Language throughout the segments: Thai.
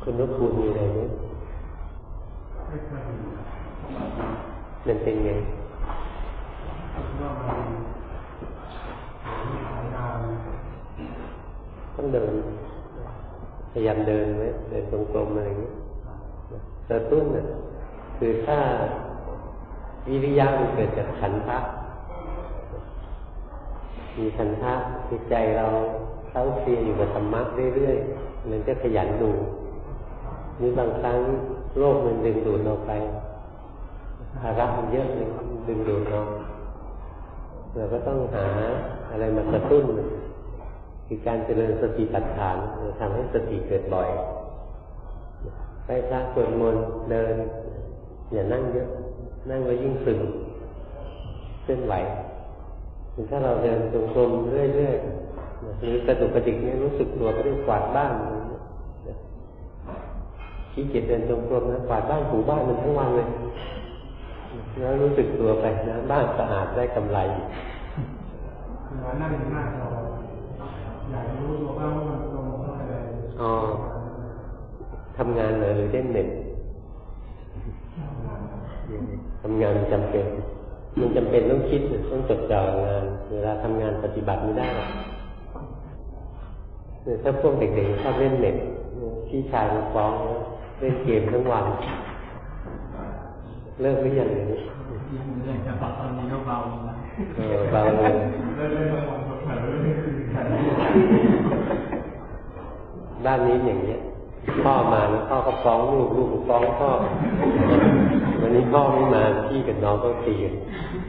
คุณนพคุณมีอะไรไหมมันเป็นไงต้องเดินพยายามเดินไหมเดินตรงๆอะไรอย่างนี้กระตุ้นน่ะคือถ้าวิริยะมันเกิดจากฉันทะมีฉันทะจิตใจเราเข้าเคลียอยู่กับธรรมะเรื่อยๆมันจะขยันดูนี่บางครั้งโลกมันดึงดูดเราไปภาระมันเยอะเลยดึงดูดเราก็ต้องหาอะไรมากระตุ้นคือการเจริญสติปัฏฐานทำให้สติเกิดบ่อยไปพระสวดมนต์เดินอย่านั่งเยอะนั่งแล้วยิ่งซึมเคลื่อนไหวถ้าเราเดินจงกรมเรื่อยๆหรือกระดุกกระดิกเนี่ยรู้สึกตัวก็ได้กวาดบ้านขี้เกียจเดินจงกรมนะกวาดบ้านถูบ้านมันทั้งวันเลยแล้วรู้สึกตัวไปนะบ้านสะอาดได้กำไรนั่งหน้าเราอยากรู้ตัวบ้างว่ามันตรงเท่าไหร่อ๋อทำงานเลยหรือเล่นเน็ตทำงานจำเป็นมันจำเป็นต้องคิดต้องจดจ่องานเวลาทำงานปฏิบัติไม่ได้ถ้าพวกเด็กๆชอบเล่นเน็ตพี่ชายมาฟ้องเล่นเกมทั้งวันเลิกหรือยังเนี่ยจะปรับตอนนี้ก็เบาเบาเลยบ้านนี้อย่างเงี้ยพ่อมาแล้วพ่อก็ฟ้องลูกก็ฟ้องพ่อวันนี้พ่อไม่มาพี่กับน้องก็ตีกัน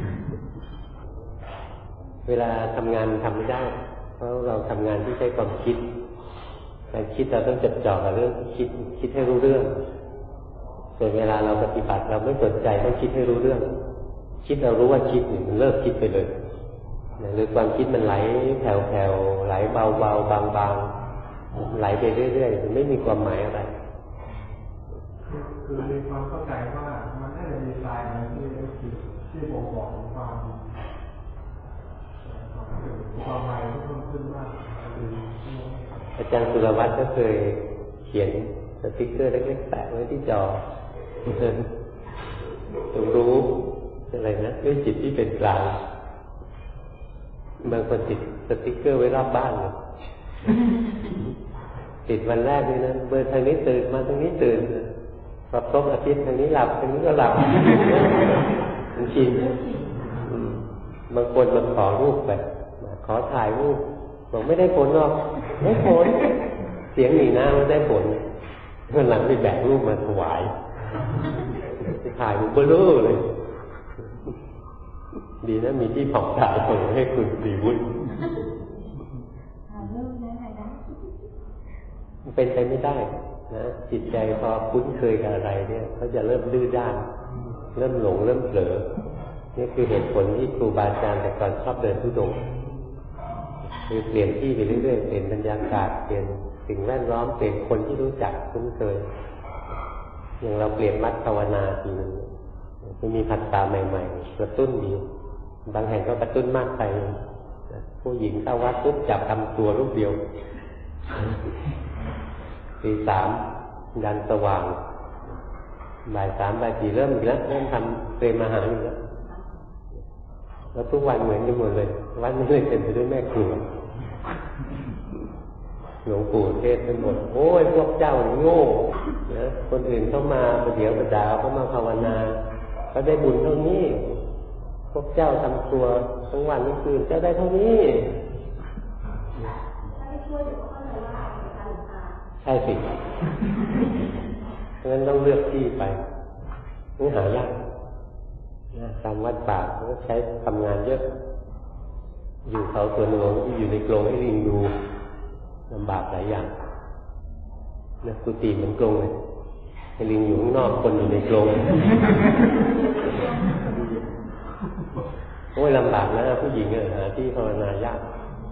เวลาทำงานทำไม่ได้เพราะเราทำงานที่ใช้ความคิดการคิดเราต้องจดจ่อกับเรื่องคิดให้รู้เรื่องส่วนเวลาเราปฏิบัติเราไม่สนใจต้องคิดให้รู้เรื่องคิดเรารู้ว่าคิดมันเลิกคิดไปเลยหรือความคิดมันไหลแผ่วๆไหลเบาๆบางๆไหลไปเรื่อยๆมันไม่มีความหมายอะไรคือมีความเข้าใจว่ามันน่าจะมีสายอะไรที่บ่งบอกความหมายที่เพิ่มขึ้นมากอาจารย์สุรวัตรก็เคยเขียนสติ๊กเกอร์เล็กๆแปะไว้ที่จอจงรู้อะไรนะด้วยจิตที่เป็นกลางบางคนติดสติ๊กเกอร์ไว้รอบบ้านเลยติดวันแรกเลยนะเบอร์ทางนี้ตื่นมาทางนี้ตื่นพอครบอาทิตย์ทางนี้หลับทางนี้ก็หลับมันชินบางคนมาขอรูปไปขอถ่ายรูปบอกไม่ได้ผลหรอกไม่ผลเสียงหนีหน้าไม่ได้ผลเมื่อหลังไปแบกรูปมาถวายถ่ายมันเบลอเลยดีนะมีที่ผ่องถ่ายส่งให้คุณสีวุฒิเป็นไปไม่ได้นะจิตใจพอคุ้นเคยกับอะไรเนี่ยเขาจะเริ่มดื้อด้านเริ่มหลงเริ่มเผลอนี่คือเหตุผลที่ครูบาอาจารย์แต่ก่อนชอบเดินธุดงค์คือเปลี่ยนที่ไปเรื่อยๆเปลี่ยนบรรยากาศเปลี่ยนสิ่งแวดล้อมเปลี่ยนคนที่รู้จักคุ้นเคยอย่างเราเปลี่ยนมัดภาวนาทีนึงจะมีผัสสะใหม่ๆกระตุ้นดีบางแห่งก็กระตุ้นมากไปผู้หญิงเข้าวัดปุ๊บจับทำตัวรูปเดียวตีสามยันสว่างบ่ายสามบ่ายสี่เริ่มทำเตรียมอาหารอยู่แล้วทุกวันเหมือนกันหมดเลยวัดนี้เลยเต็มไปด้วยแม่ครัวหลวงปู่เทศน์ทั้งหมดโอ้ยพวกเจ้าโง่นะคนอื่นเข้ามาประเดี๋ยวประดาวเข้ามาภาวนาเขาได้บุญเท่านี้พวกเจ้าทำตัวทั้งวันทั้งคืนเจ้าได้เท่านี้ใช่สิเพราะฉะนั้นต้องเลือกที่ไปนี่หายากตามวัดป่าเขาใช้ทำงานเยอะอยู่เขาสวนหลวงที่อยู่ในกรงให้ลิงดูลำบากหลายอย่างนะกุฏิเหมือนกรงเลยให้ลิงอยู่ข้างนอกคนอยู่ในกรงโอ้ยลำบากนะผู้หญิงหาที่ภาวนายาก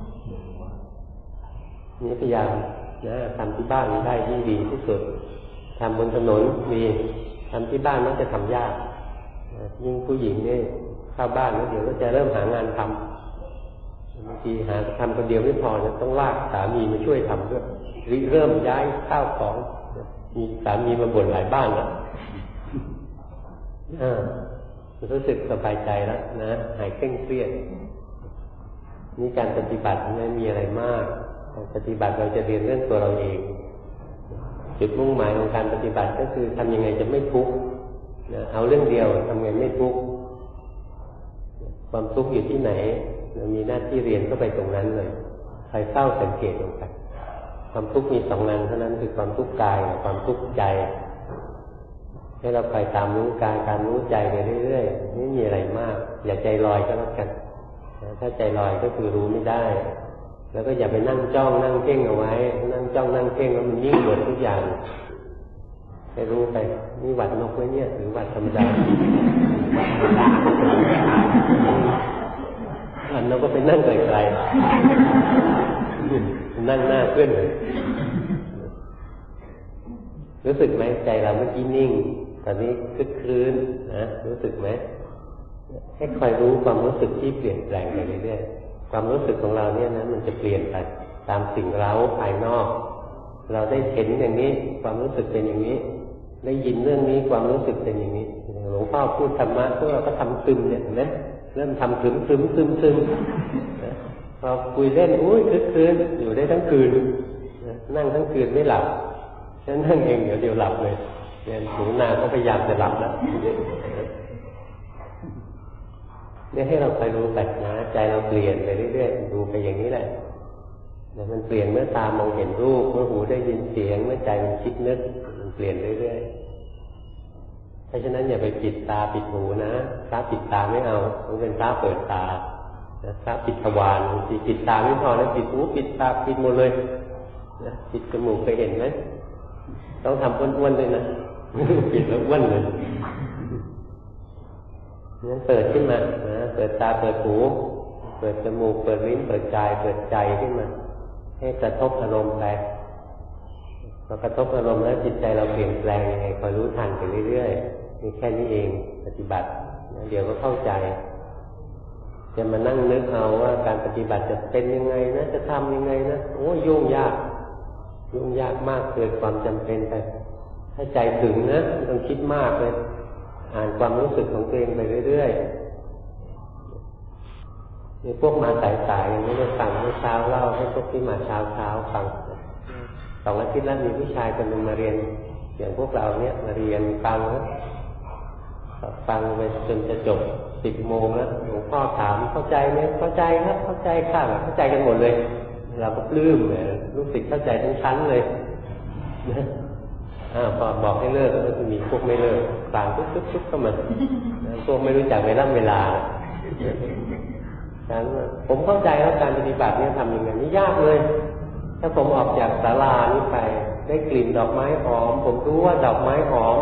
นี่พยายามนะทำที่บ้านได้ยิ่งดีที่สุดทำบนถนนดีทำที่บ้านมักจะทำยากยิ่งผู้หญิงนี่เข้าบ้านแล้วเดี๋ยวก็จะเริ่มหางานทำบางทีหาทำคนเดียวไม่พอจะต้องลากสามีมาช่วยทำด้วยเริ่มย้ายข้าวของมีสามีมาบ่นหลายบ้านแล้วรู้สึกสบายใจแล้วนะหายเคร่งเครียดนี่การปฏิบัติไม่มีอะไรมากการปฏิบัติเราจะเรียนเรื่องตัวเราเองจุดมุ่งหมายของการปฏิบัติก็คือทำยังไงจะไม่ทุกข์นะเอาเรื่องเดียวทำไงไม่ทุกข์ความทุกข์อยู่ที่ไหนเรามีหน้าที่เรียนเข้าไปตรงนั้นเลยคอยเฝ้าสังเกตลงไปความทุกข์มี2 อันเท่านั้นคือความทุกข์กายกับความทุกข์ใจให้เราคอยตามรู้กายการรู้ใจไปเรื่อยๆไม่มีอะไรมากอย่าใจลอยก็แล้วกันถ้าใจลอยก็คือรู้ไม่ได้แล้วก็อย่าไปนั่งจ้องนั่งเพ่งเอาไว้นั่งจ้องนั่งเพ่งแล้วมันยิ่งหมดทุกอย่างให้รู้ไปนี่หวัดนกไว้เนี่ยหรือหวัดธรรมดาอันนกก็ไปนั่งไกลๆนั่งหน้าเพื่อนเลยรู้สึกไหมใจเราเมื่อกี้นิ่งตอนนี้คึกคืนนะรู้สึกไหมให้คอยรู้ความรู้สึกที่เปลี่ยนแปลงไปเรื่อยๆความรู้สึกของเราเนี่ยนะมันจะเปลี่ยนไปตามสิ่งเร้าภายนอกเราได้เห็นอย่างนี้ความรู้สึกเป็นอย่างนี้ได้ยินเรื่องนี้ความรู้สึกเป็นอย่างนี้หลวงพ่อพูดธรรมะพวกเราก็ทำซึมเนี่ยเห็นไหมเริ่มทำซึมพอคุยเล่นอุ้ยคึกคืนอยู่ได้ทั้งคืนนั่งทั้งคืนไม่หลับฉันนั่งเองเดี๋ยวหลับเลยเนี่ยหนูนาก็พยายามจะหลับแล้วเนี่ยให้เราคอยรู้ไปนะใจเราเปลี่ยนไปเรื่อยๆดูไปอย่างนี้แหละมันเปลี่ยนเมื่อตามองเห็นรูปเมื่อหูได้ยินเสียงเมื่อใจมันคิดนึกมันเปลี่ยนเรื่อยๆเพราะฉะนั้นอย่าไปปิดตาปิดหูนะพระปิดตาไม่เอาต้องเป็นพระเปิดตาพระปิดทวารปิดตาไม่พอนะปิดหูปิดตาปิดหมดเลยนะปิดจมูกเคยเห็นไหมต้องทำอ้วนๆเลยนะปิดแล้วอ้วนเลยงั้นเปิดขึ้นมานะเปิดตาเปิดหูเปิดจมูกเปิดลิ้นเปิดกายเปิดใจขึ้นมาให้กระทบอารมณ์ไปพอกระทบอารมณ์แล้วจิตใจเราเปลี่ยนแปลงยังไงคอยรู้ทันไปเรื่อยๆนี่แค่นี้เองปฏิบัติเดี๋ยวก็เข้าใจจะมานั่งนึกเอาว่าการปฏิบัติจะเป็นยังไงนะจะทำยังไงนะโอ้ยุ่งยากมากเกินความจำเป็นไปถ้าใจถึงนะต้องคิดมากเลยอ่านความรู้สึกของตัวเองไปเรื่อยๆมีพวกมาสายๆอย่างนี้จะฟังเมื่อเช้าเล่าให้พวกที่มาเช้าฟัง2 อาทิตย์แล้วมีผู้ชายคนหนึ่งมาเรียนอย่างพวกเราเนี่ยมาเรียนฟังไปจนจะจบ10 โมงแล้วหลวงพ่อถามเข้าใจไหมเข้าใจครับเข้าใจค่ะเข้าใจกันหมดเลยเราก็ปลื้มเลยรู้สึกเข้าใจทั้งชั้นเลยพอบอกให้เลิกก็จะมีพวกไม่เลิกต่างทุกเข้ามาพวกไม่รู้จักเวลาผมเข้าใจแล้วการปฏิบัติเนี่ยทำยังไงไม่ยากเลยถ้าผมออกจากศาลานี้ไปได้กลิ่นดอกไม้หอมผมรู้ว่าดอกไม้หอม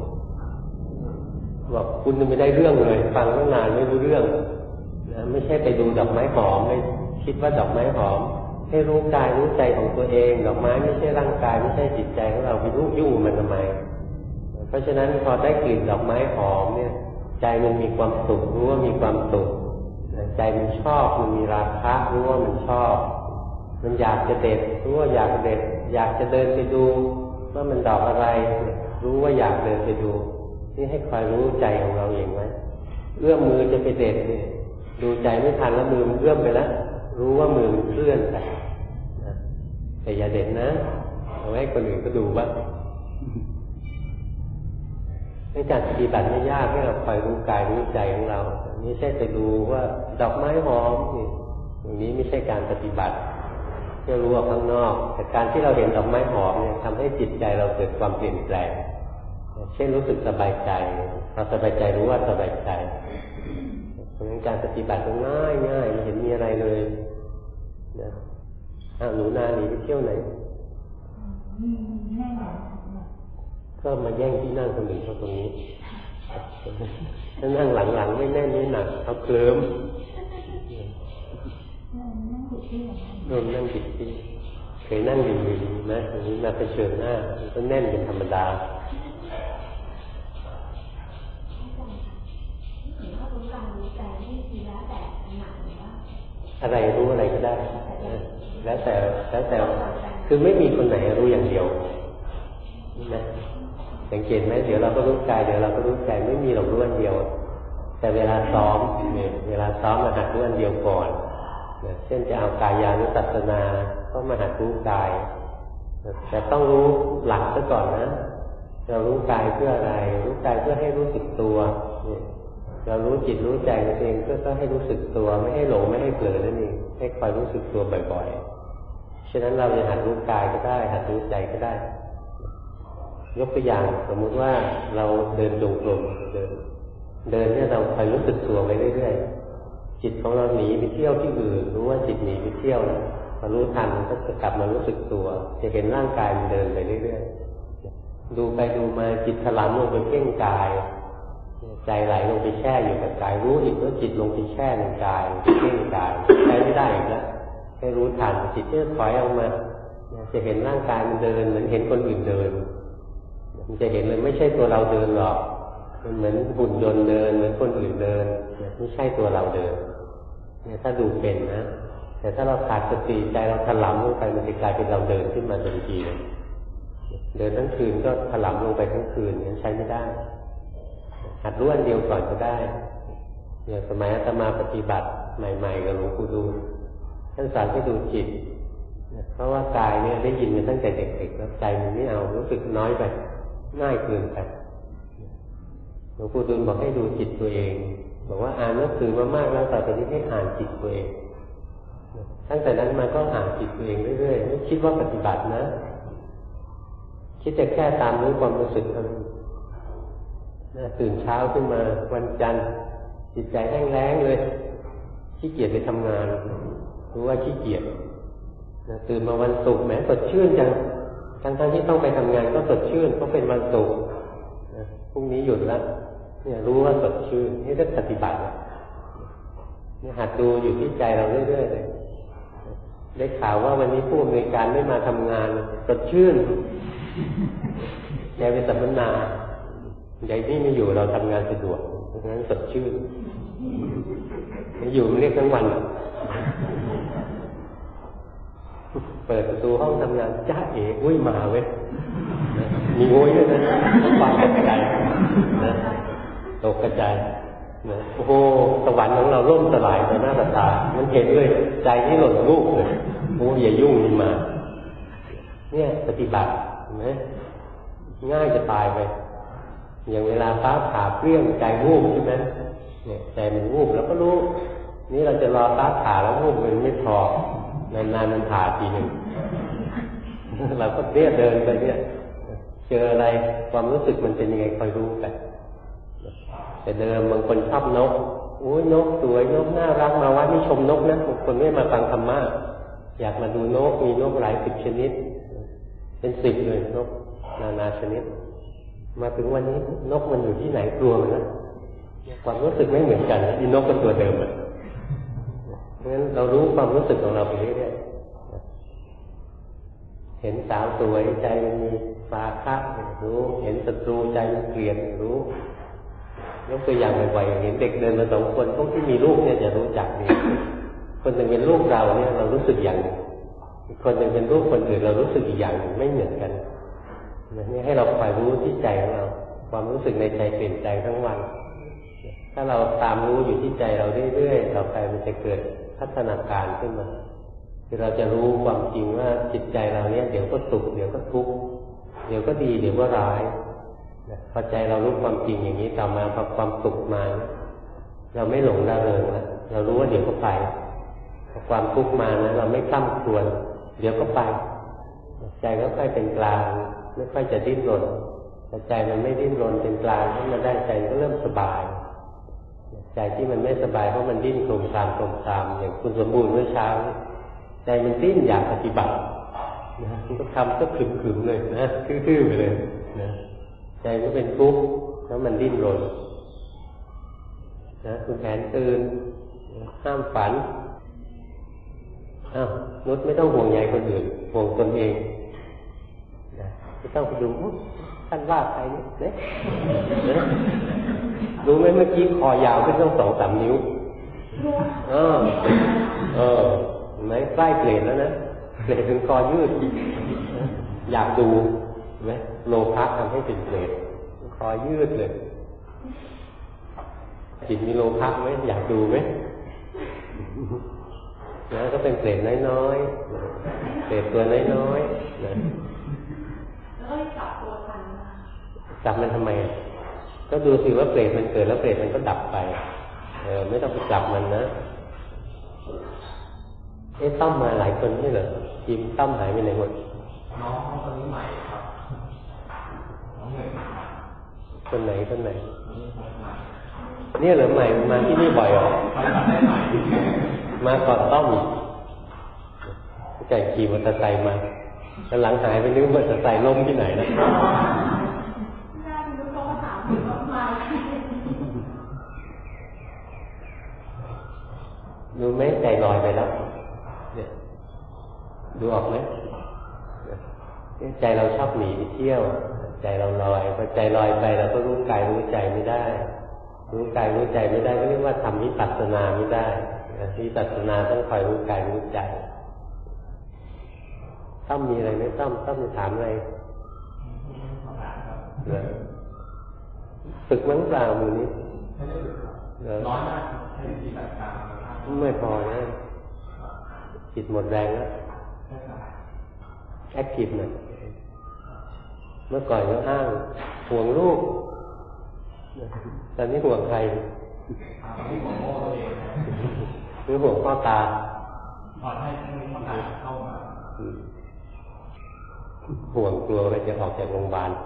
บอกคุณไม่ได้เรื่องเลยฟังตั้งนานไม่รู้เรื่องนะไม่ใช่ไปดูดอกไม้หอมไม่คิดว่าดอกไม้หอมให้รู้กายรู้ใจของตัวเองดอกไม้ไม่ใช่ร่างกายไม่ใช่จิตใจของเราไปยุ่งมันทำไมเพราะฉะนั้นพอได้กลิ่นดอกไม้หอมเนี่ยใจมันมีความสุขรู้ว่ามีความสุขใจมันชอบมันมีราคะรู้ว่ามันชอบมันอยากจะเด็ดรู้ว่าอยากเด็ดอยากจะเดินไปดูว่ามันดอกอะไรรู้ว่าอยากเดินไปดูนี่ให้คอยรู้ใจของเราเองไว้เอื้อมมือจะไปเด็ดนี่ดูใจไม่ทันแล้วมือมันเอื้อมไปแล้วรู้ว่ามือมันเคลื่อนไปแต่อย่าเด็ดนะเอาไว้คนอื่นก็ดูบ้างในการปฏิบัติไม่ยากให้เราคอยรู้กายรู้ใจของเราไม่ใช่ไปดูว่าดอกไม้หอมนี่อย่างนี้ไม่ใช่การปฏิบัติจะรู้ออกข้างนอกแต่การที่เราเห็นดอกไม้หอมเนี่ยทำให้จิตใจเราเกิดความเปลี่ยนแปลงเช่นรู้สึกสบายใจเราสบายใจรู้ว่าสบายใจเพราะฉะนั้นการปฏิบัติง่ายไม่เห็นมีอะไรเลยนะหนูนาหนีไปเที่ยวไหนก็มาแย่งที่นั่งคนอื่นเขาตรงนี้ถ้านั่งหลังๆไม่แน่นไม่หนักเขาเคลิ้มนั่งผิดที่เคยนั่งริมๆนะอันนี้มาเผชิญหน้ามันก็แน่นเป็นธรรมดาอะไรรู้อะไรก็ได้แล้วแต่คือไม่มีคนไหนรู้อย่างเดียวนะสังเกตไหมเดี๋ยวเราก็รู้กายเดี๋ยวเราก็รู้ใจไม่มีหรอกรู้อันเดียวแต่เวลาซ้อมเนี่ยเวลาซ้อมมาหัดรู้อันเดียวก่อนเช่นจะเอากายานุปัสสนาก็มาหัดรู้กายแต่ต้องรู้หลักซะก่อนนะเรารู้กายเพื่ออะไรรู้กายเพื่อให้รู้สึกตัวเรารู้จิตรู้ใจนั่นเองเพื่อต้องให้รู้สึกตัวไม่ให้หลงไม่ให้เผลอนั่นเองให้คอยรู้สึกตัวบ่อยๆฉะนั้นเราจะหัดรู้กายก็ได้หัดรู้ใจก็ได้ยกตัวอย่างสมมุติว่าเราเดินจงกรมเดินเนี่ยเราคอยรู้สึกตัวไปเรื่อยๆจิตของเราหนีไปเที่ยวที่อื่นรู้ว่าจิตหนีไปเที่ยวนะพอรู้ทันก็จะกลับมารู้สึกตัวจะเห็นร่างกายมันเดินไปเรื่อยๆดูไปดูมาจิตถลำลงไปเพ่งกายใจไหลลงไปแช่อยู่กับกายรู้อีกว่าจิตลงไปแช่ในกายเพ่งกายใช้ไม่ได้อีกแล้วให้รู้ทันจิตจะถอยออกมาจะเห็นร่างกายมันเดินเหมือนเห็นคนอื่นเดินมันจะเห็นเลยไม่ใช่ตัวเราเดินหรอกมันเหมือนหุ่นยนต์เดินเหมือนคนอื่นเดินไม่ใช่ตัวเราเดินเนี่ยถ้าดูเป็นนะแต่ถ้าเราขาดสติใจเราถลำลงไปมันจะกลายเป็นเราเดินขึ้นมาทันทีเลยเดินทั้งคืนก็ถลำลงไปทั้งคืนนั้นใช้ไม่ได้หัดรู้อันเดียวก่อนก็ได้อย่างสมัยอาตมาปฏิบัติใหม่ๆกับหลวงปู่ดูลท่านสอนให้ดูจิตเพราะว่ากายเนี่ยได้ยินมาตั้งแต่เด็กๆแล้วใจมันไม่เอารู้สึกน้อยไปง่ายเกินไปหลวงปู่ดูลบอกให้ดูจิตตัวเองบอกว่าอ่านหนังสือมามากแล้วต่อไปนี้ให้อ่านจิตตัวเองตั้งแต่นั้นมาก็อ่านจิตตัวเองเรื่อยๆไม่คิดว่าปฏิบัตินะคิดจะแค่ตามรู้ความรู้สึกเท่านั้นตื่นเช้าขึ้นมาวันจันทร์จิตใจแห้งแล้งเลยขี้เกียจไปทำงานรู้ว่าขี้เกียจตื่นมาวันศุกร์แหมสดชื่นจังทั้งที่ต้องไปทำงานก็สดชื่นเพราะเป็นวันศุกร์พรุ่งนี้หยุดแล้วเนี่ยรู้ว่าสดชื่นนี่ได้ปฏิบัติเนี่ยหัดดูอยู่ที่ใจเราเรื่อยๆเลยได้ข่าวว่าวันนี้ผู้อำนวยการไม่มาทำงานสดชื่นแกไปสัมมนาใหญ่ที่ไม่อยู่เราทำงานสะดวกเพราะฉะนั้นสดชื่นไม่อยู่มันเรียกทั้งวันเปิดประตูห้องทำงานจ้าเอ๋อุ้ยมาเว้ยมีโว้ยด้วยนะฟังกระจายนะตกกระจายนะโอ้โหสวรรค์ของเราล่มสลายต่อหน้าต่อตามันเห็นเลยใจที่หล่นลูกเลยโอ้อย่ายุ่งมันมาเนี่ยปฏิบัติเห็นไหมง่ายจะตายไปอย่างเวลาฟ้าผ่าเปรี้ยงใจวูบใช่ไหมเนี่ยใจมันวูบแล้วก็รู้นี่เราจะรอฟ้าผ่าแล้ววูบมันไม่พอนานๆมันผ่าทีหนึ่งเราก็เดินไปเนี่ยเจออะไรความรู้สึกมันเป็นยังไงคอยรู้ไปแต่เดิมบางคนชอบนกโอ้ยนกสวยนกน่ารักมาวัดนี่ชมนกนะบางคนไม่มาฟังธรรมะอยากมาดูนกมีนกหลาย10 ชนิดเป็น10เลยนกนานาชนิดมาถึงวันนี้นกมันอยู่ที่ไหนกลัวมันนะความรู้สึกไม่เหมือนกันอีนกเป็นตัวเดิมอ่ะเพราะฉะนั้นเรารู้ความรู้สึกของเราไปเรื่อยๆเห็นสาวสวยใจมันมีราคะรู้เห็นศัตรูใจมันเกลียดรู้ยกตัวอย่างบ่อยๆเห็นเด็กเดินมา2 คนพวกที่มีลูกเนี่ยจะรู้จักดีคนหนึ่งเป็นลูกเราเนี่ยเรารู้สึกอย่างหนึ่งอีกคนหนึ่งเป็นลูกคนอื่นเรารู้สึกอีกอย่างหนึ่งไม่เหมือนกันนี่ให้เราคอยรู้ที่ใจของเราความรู้สึกในใจเปลี่ยนใจทั้งวันถ้าเราตามรู้อยู่ที่ใจเราเรื่อยๆต่อไปมันจะเกิดพัฒนาการขึ้นมาคือเราจะรู้ความจริงว่าจิตใจเราเนี่ยเดี๋ยวก็สุขเดี๋ยวก็ทุกข์เดี๋ยวก็ดีเดี๋ยวก็ร้ายพอใจเรารู้ความจริงอย่างนี้ต่อมาพอความสุขมาเราไม่หลงระเริงแล้วเรารู้ว่าเดี๋ยวก็ไปพอความทุกข์มานะเราไม่คล่ำครวญเดี๋ยวก็ไปใจก็ค่อยเป็นกลางไม่ค่อยจะดิ้นรนแต่ใจมันไม่ดิ้นรนเป็นกลางให้มันได้ใจก็เริ่มสบายใจที่มันไม่สบายเพราะมันดิ้นโคลมคลามอย่างคุณสมบูรณ์เมื่อเช้าใจมันดิ้นอยากปฏิบัตินะมันก็ทำก็ขึมๆเลยนะทื่อๆไปเลยนะใจก็เป็นทุกข์แล้วมันดิ้นรนนะคุณแผนตื่นห้ามฝันนุชไม่ต้องห่วงใยคนอื่นห่วงตนเองไม่ต้องไปดูท่านว่าใครเนี่ยรู้ไหมเมื่อกี้คอยาวขึ้นต้อง2-3 นิ้วไหมใกล้เปลี่ยนแล้วนะเปลี่ยนถึงคอยืดอยากดูไหมโลภะทำให้เป็นเปรตคอยืดเลยจิตมีโลภะไหมอยากดูไหมแล้วก็เป็นเปรตน้อยๆเปรตตัวน้อยๆนะแล้วก็จับตัวทันจับมันทำไมก็ดูสิว่าเปรตมันเกิดแล้วเปรตมันก็ดับไปไม่ต้องไปจับมันนะต้อมมาหลายคนนี่เหรอทีมต้อมหายไปไหนหมดน้องคนนี้ใหม่ครับน้องหนึ่งคนไหนเนี่ยเหรอใหม่มาที่นี่บ่อยเหรอมาก่อนต้อมใจขี่มอเตอร์ไซค์มาแล้วหลังหายไปนึกมอเตอร์ไซค์ล้มที่ไหนนะดูไหมใจลอยไปแล้วเนี่ยดูออกไหมใจเราชอบหนีไปเที่ยวใจเราลอยพอใจลอยไปเราก็รู้กายรู้ใจไม่ได้รู้กายรู้ใจไม่ได้ก็เรียกว่าทำวิปัสสนาไม่ได้วิปัสสนาต้องคอยรู้กายรู้ใจต้องมีอะไรไหมต้องมีถามอะไรฝึกมั้งเปล่ามือนี้น้อยมากใช้วิธีการไม่พอนะจิตหมดแรงแล้วแอคทีฟหน่อยเมื่อก่อนก็อ้างห่วงลูกตอนนี้ห่วงใครห่วงโม่ตัวเองหรือห่วงพ่อตาให้พ่อตาเข้ามาห่วงกลัวว่าจะออกจากโรงพยาบาล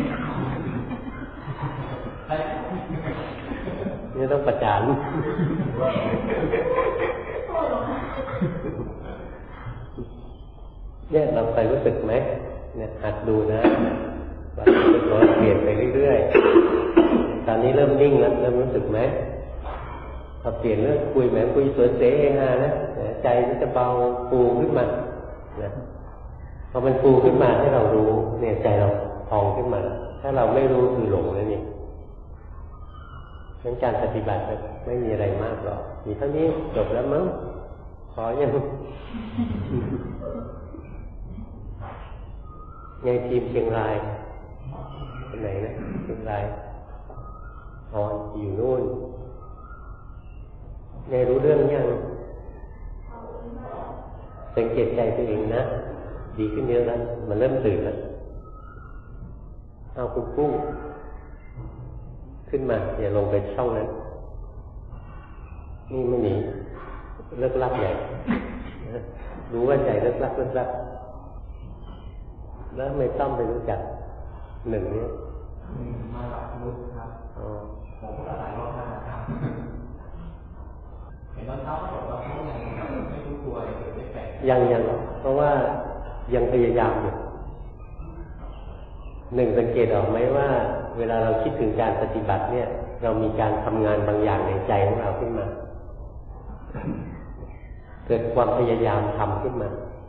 นี่ต้องประจานเนี่ยเราไปรู้สึกไหมเนี่ยหัดดูนะว่าเราเปลี่ยนไปเรื่อยๆตอนนี้เริ่มนิ่งแล้วเริ่มรู้สึกไหมพอเปลี่ยนเรื่องคุยแหมคุยสวยเสเฮฮานะใจมันจะเบาฟูขึ้นมานะพอมันฟูขึ้นมาให้เรารู้เนี่ยใจเราพองขึ้นมาถ้าเราไม่รู้คือหลงแล้วนี่งั้นการปฏิบัติไม่มีอะไรมากหรอกมีเท่านี้จบแล้วมั้งขอยังไงทีมเชียงรายเป็นไหนนะเชียงรายอยู่นู่นไงรู้เรื่องยังสังเกตใจตัวเองนะดีขึ้นเยอะแล้วมันเริ่มตื่นแล้วเอาคุณกุ้งขึ้นมาอย่าลงไปช่องนั้นนี่ไม่หนีเลิกลับใหญ่รู้ว่าใจเลิกลับแล้วไม่ต้องไปรู้จักหนึ่งนี้มาหลับรู้ครับผมก็หลายรอบแล้วครับเห็นตอนเช้าเขาบอกว่าเขายังไม่รู้ตัวเลยไม่แปลกยังเพราะว่ายังพยายามอยู่หนึ่งสังเกตออกไหมว่าเวลาเราคิดถึงการปฏิบัติเนี่ยเรามีการทำงานบางอย่างในใจของเราขึ้นมาเกิดความพยายามทำขึ้นมา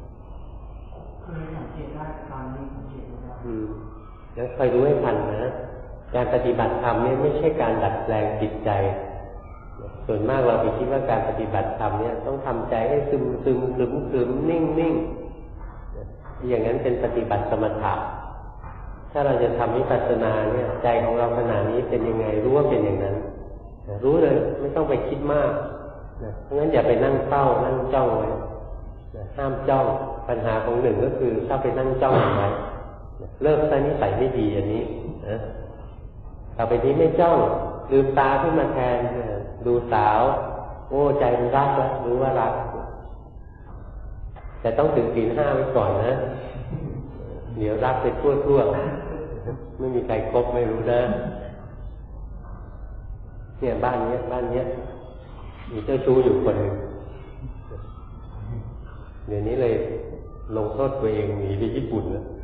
สังเกตได้ตอนนี้สังเกตได้แล้วคอยรู้ให้ทันนะการปฏิบัติธรรมเนี่ยไม่ใช่การดัดแปลงจิตใจส่วนมากเราไปคิดว่าการปฏิบัติธรรมเนี่ยต้องทำใจให้ซึมขรึมนิ่งอย่างนั้นเป็นปฏิบัติสมถะถ้าเราจะทำวิปัสสนาเนี่ยใจของเราขณะนี้เป็นยังไงรู้ว่าเป็นอย่างนั้นรู้เลยไม่ต้องไปคิดมากเพราะงั้นอย่าไปนั่งเฝ้านั่งจ้องไว้ห้ามจ้องปัญหาของหนึ่งก็คือถ้าไปนั่งจ้องไว้เลิกซะนิสัยไม่ดีอันนี้ต่อไปนี้ไม่จ้องลืมตาขึ้นมาแทนดูสาวโอ้ใจมันรักแล้วรู้ว่ารักแต่ต้องถึงศีล 5ไว้ก่อนนะเดี๋ยวรักไปทั่วไม่มีใครคบไม่รู้นะเนี่ยบ้านเนี้ยมีเจ้าชู้อยู่คนหนึ่งเดี๋ยวนี้เลยลงโทษตัวเองหนีไปญี่ปุ่นแล้ว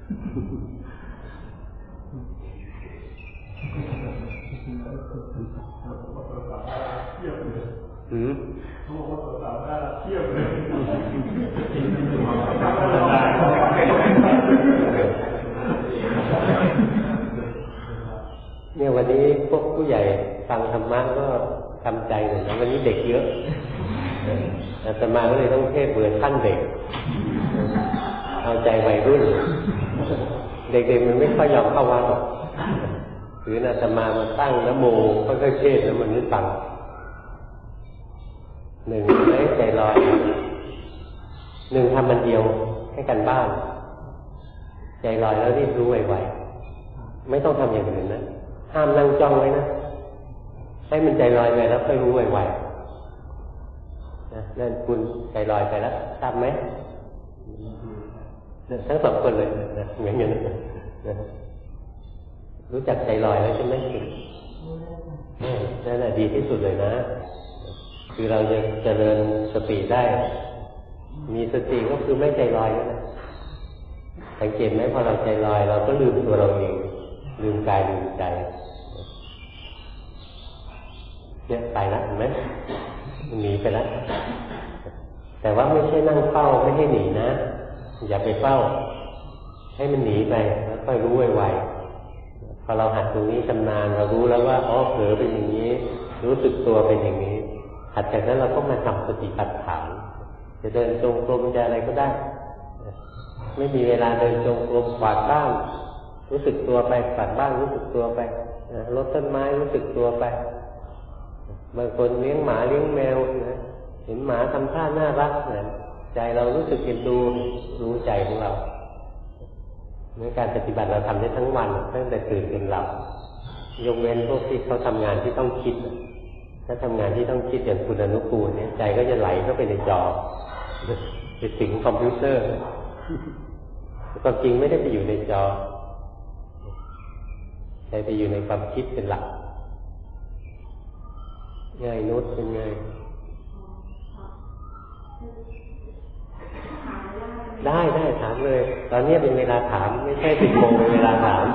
เขาบอกว่าสาวๆน่าเที่ยวเลยเนี่ยวันนี้พวกผู้ใหญ่ฟังธรรมะก็ทำใจหน่อยนะวันนี้เด็กเยอะอาตมาก็เลยต้องเทศน์เวอร์ชั่นเด็กเอาใจวัยรุ่นเด็กๆมันไม่ค่อยยอมเข้าวัดหรอกหรืออาตมาตั้งนะโมค่อยๆเทศแล้วมันไม่ฟังหนึ่งไม่ใจลอยหนึ่งทำมันเดียวให้กันบ้านใจลอยแล้วรีบรู้ไวๆไม่ต้องทำอย่างอื่นนะห้ามนั่งจ้องไว้นะให้มันใจลอยไปแล้วค่อยรู้ไวๆนะนั่นคุณใจลอยไปแล้วทราบไหมทั้งสองคนเลยนะเหมือนกันนะรู้จักใจลอยแล้วใช่ไหมนั่นแหละดีที่สุดเลยนะคือเราจะเจริญสติได้มีสติก็คือไม่ใจลอยนะสังเกตไหมพอเราใจลอยเราก็ลืมตัวเราเองลืมกายลืมใจเนี่ยไปแล้วเห็นไหมมันหนีไปแล้วแต่ว่าไม่ใช่นั่งเฝ้าไม่ให้หนีนะอย่าไปเฝ้าให้มันหนีไปแล้วค่อยรู้ไวๆพอเราหัดตรงนี้ชำนาญเรารู้แล้วว่าอ๋อเผลอเป็นอย่างนี้รู้สึกตัวเป็นอย่างนี้หัดจากนั้นเราก็มาทำสติปัฏฐานจะเดินจงกรมจะอะไรก็ได้ไม่มีเวลาเดินจงกรมกวาดบ้านรู้สึกตัวไปกวาดบ้านรู้สึกตัวไปรดต้นไม้รู้สึกตัวไปบางคนเลี้ยงหมาเลี้ยงแมวนะเห็นหมาทำท่าน่ารักนะใจเรารู้สึกเอ็นดูรู้ใจของเราในการปฏิบัติเราทำได้ทั้งวันตั้งแต่ตื่นจนหลับยกเว้นพวกที่เขาทำงานที่ต้องคิดถ้าทำงานที่ต้องคิดอย่างคุณอนุกูลเนี่ยใจก็จะไหลเข้าไปในจอไปถึงคอมพิวเตอร์ความจริงไม่ได้ไปอยู่ในจอใจไปอยู่ในความคิดเป็นหลักง่ายนุชเป็นไงได้ถามเลยตอนนี้เป็นเวลาถามไม่ใช่10 โมงเป็นเวลาถาม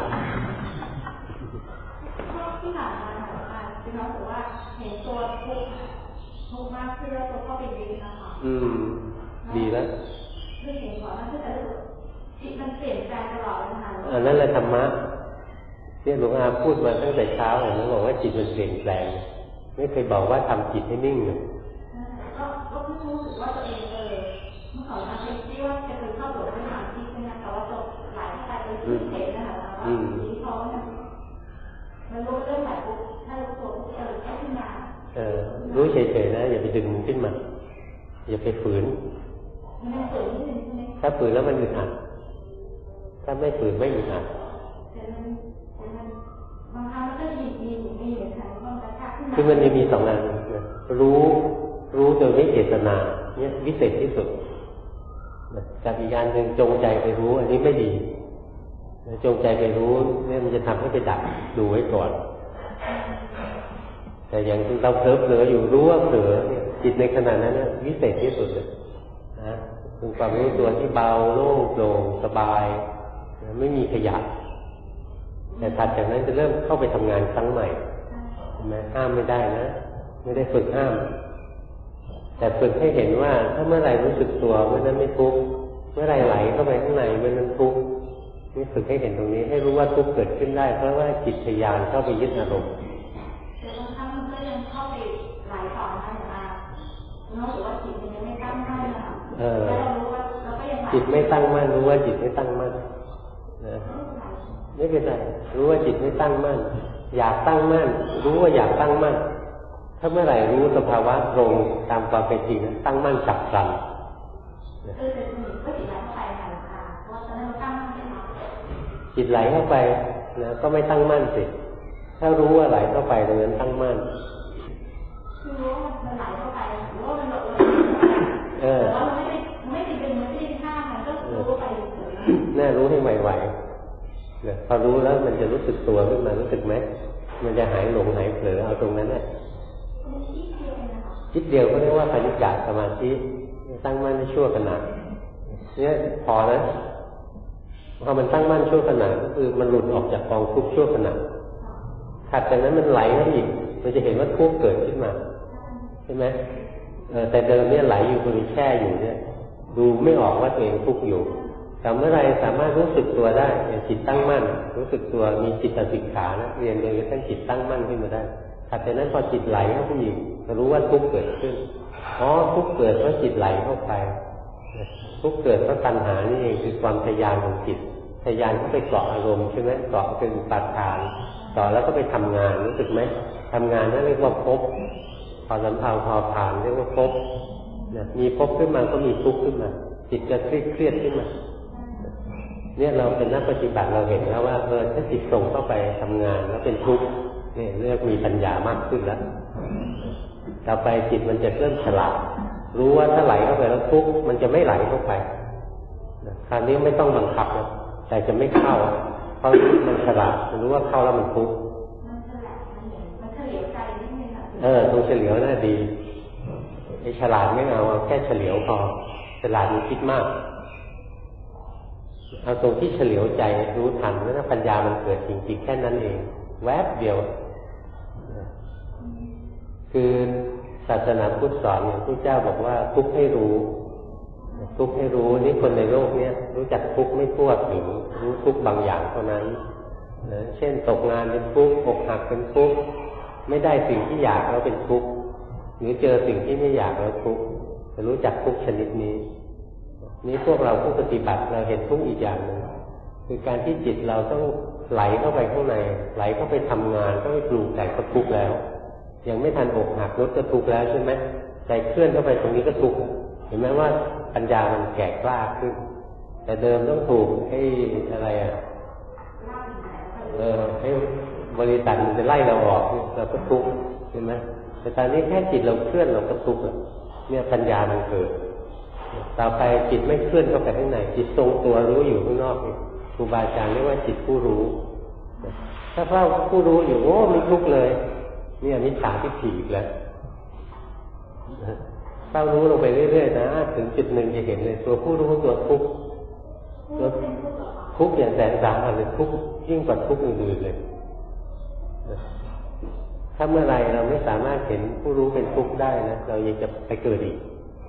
ที่ผ่านมาค่ะคือเราถือว่าเห็นตัวทุกมากขึ้นแล้วตัวก็เป็นดีนะคะดีแล้วคือเห็นก่อนนั่นคือแต่จิตมันเปลี่ยนแปลงตลอดเลยค่ะนั่นแหละธรรมะที่หลวงอาพูดมาตั้งแต่เช้าเห็นไหมบอกว่าจิตมันเปลี่ยนแปลงไม่เคยบอกว่าทำจิตให้นิ่งเลยก็เพิ่งรู้สึกว่าตัวเองเมื่อก่อนนะที่ว่าจะเป็นเข้าหลงไม่ทำที่ใช่ไหมแต่ว่าจบหลายไปเป็นที่เห็นนะคะแล้วว่าที่เขามันรู้เรื่องหลายปุ๊บถ้ารู้ตัวแค่ขึ้นมารู้เฉยๆนะอย่าไปดึงขึ้นมาอย่าไปฝืนถ้าฝืนแล้วมันอึดอัดถ้าไม่ฝืนไม่อึดอัดบางครั้งมันก็มีเหมือนกันบางครั้งคือมันจะมี2 อันรู้โดยไม่เจตนาเนี่ยวิเศษที่สุดกับอีกอย่างหนึ่งจงใจไปรู้อันนี้ไม่ดีจงใจไปรู้เนี่ยมันจะทำให้ไปดักดูไว้ก่อนแต่อย่างเราเผลออยู่รู้ว่าเผลอเนี่ยจิตในขณะนั้นเนี่ยวิเศษที่สุดเลยนะเป็นความรู้ตัวที่เบาโล่งโปร่งสบายไม่มีขยะแต่ถัดจากนั้นจะเริ่มเข้าไปทำงานครั้งใหม่ใช่ไหมห้ามไม่ได้นะไม่ได้ฝึกห้ามแต่ฝึกให้เห็นว่าถ้าเมื่อไหร่รู้สึกตัวเมื่อนั้นไม่ทุกข์เมื่อไหร่ไหลเข้าไปข้างในเมื่อนั้นทุกข์นี่ฝึกให้เห็นตรงนี้ให้รู้ว่าทุกข์เกิดขึ้นได้เพราะว่าจิตทะยานเข้าไปยึดอารมณ์แต่บางครั้งมันก็ยังเข้าไปไหลต่อได้นะรู้สึกว่าจิตมันยังไม่ตั้งมั่นนะคะแล้วเรารู้ว่าเราก็ยังจิตไม่ตั้งมั่นรู้ว่าจิตไม่ตั้งมั่นนะไม่เป็นไรรู้ว่าจิตไม่ตั้งมั่นอยากตั้งมั่นรู้ว่าอยากตั้งมั่นถ้าเมื่อไหร่รู้สภาวะตรงตามความเป็นจริงตั้งมั่นฉับพลันจิตไหลเข้าไปนะก็ไม่ตั้งมั่นสิถ้ารู้ว่าไหลเข้าไปตรงนั้นตั้งมั่นรู้ว่ามันไหลเข้าไปรู้ว่ามันหลบแต่ว่ามันไม่ได้ดึงมันไม่ได้ฆ่ามันก็รู้ไปน่ารู้ให้ไวๆเนี่ยพอรู้แล้วมันจะรู้สึกตัวขึ้นมารู้สึกไหมมันจะหายหลงหายเผลอเอาตรงนั้นแหละจิตเดียวก็เรียกว่าปณิจจสมาธิตั้งมั่นในชั่วขณะเนี่ยพอนะพอมันตั้งมั่นชั่วขณะก็คือมันหลุดออกจากกองทุกข์ชั่วขณะถัดจากนั้นมันไหลมาอีกมันจะเห็นว่าทุกข์เกิดขึ้นมาใช่ไหมแต่เดิมเนี่ยไหลอยู่บนแช่อยู่เนี่ยดูไม่ออกว่าตัวเองทุกข์อยู่แต่เมื่อไรสามารถรู้สึกตัวได้จิตตั้งมั่นรู้สึกตัวมีจิตสิกขานะเรียนโดยกระทั่งจิตตั้งมั่นขึ้นมาได้ถัดจากนั้นพอจิตไหลเข้าไปอีกรู้ว่าทุกข์เกิดขึ้นทุกข์เกิดเพราะจิตไหลเข้าไปทุกข์เกิดเพราะตัณหานี่เองคือความทะยานของจิตทยานก็ไปเกาะอารมณ์ใช่ไหมเกาะเป็นอุปาทานต่อแล้วก็ไปทำงานรู้สึกไหมทำงานนั่นเรียกว่าภพพอสำเภาพอผ่านเรียกว่าภพมีภพขึ้นมาก็มีทุกข์ขึ้นมาจิตจะเครียดขึ้นมาเนี่ยเราเป็นนักปฏิบัติเราเห็นแล้วว่าถ้าจิตส่งเข้าไปทำงานแล้วเป็นทุกข์เนี่ยเรียกมีปัญญามากขึ้นแล้วต่อไปจิตมันจะเริ่มฉลาดรู้ว่าถ้าไหลเข้าไปแล้วทุกข์มันจะไม่ไหลเข้าไปคราวนี้ไม่ต้องบังคับแล้วแต่จะไม่เข้าเพราะมันฉลาดมันรู้ว่าเข้าแล้วมันทุกข์มันเฉลียวใจนิดนึงค่ะตรงเฉลียวน่าดีไอ้ฉลาดไม่เอาแค่เฉลียวพอฉลาดมันคิดมากเอาตรงที่เฉลียวใจรู้ทันแล้วปัญญามันเกิดจริงๆแค่นั้นเองแวบเดียวคือศาสนาพุทธสอนอย่างพระเจ้าบอกว่าทุกข์ให้รู้ทุกข์ให้รู้นี่คนในโลกนี้รู้จักทุกข์ไม่ทั่วถึงรู้ทุกข์บางอย่างเท่านั้นเช่นตกงานเป็นทุกข์อกหักเป็นทุกข์ไม่ได้สิ่งที่อยากแล้วเป็นทุกข์หรือเจอสิ่งที่ไม่อยากแล้วทุกข์จะรู้จักทุกข์ชนิดนี้นี่พวกเราผู้ปฏิบัติเราเห็นทุกข์อีกอย่างหนึ่งคือการที่จิตเราต้องไหลเข้าไปข้างในไหลเข้าไปทำงานก็ไปปรุงแต่งก็ทุกข์แล้วยังไม่ทันอกหักรถก็ทุกข์แล้วใช่ไหมใจเคลื่อนเข้าไปตรงนี้ก็ทุกข์เห็นไหมว่าปัญญามันแก่กล้าขึ้นแต่เดิมต้องถูกให้อะไรให้บริษัทมันจะไล่เราออกเราก็ทุกข์เห็นไหมแต่ตอนนี้แค่จิตเราเคลื่อนเราก็ทุกข์เนี่ยปัญญามันเกิดต่อไปจิตไม่เคลื่อนเข้าไปข้างในจิตทรงตัวรู้อยู่ข้างนอกครูบาอาจารย์เรียกว่าจิตผู้รู้ถ้าเฝ้าผู้รู้อยู่โอ้มันทุกข์เลยเนี่ยมิจฉาทิฏฐิอีกแล้วเฝ้ารู้ลงไปเรื่อยๆนะถึงจุดหนึ่งจะเห็นเลยตัวผู้รู้ตัวทุกข์ตัวทุกข์อย่างแสนสาหัสเลยทุกข์ยิ่งกว่าทุกข์อื่นๆเลยถ้าเมื่อไรเราไม่สามารถเห็นผู้รู้เป็นทุกข์ได้นะเรายังจะไปเกิดอีก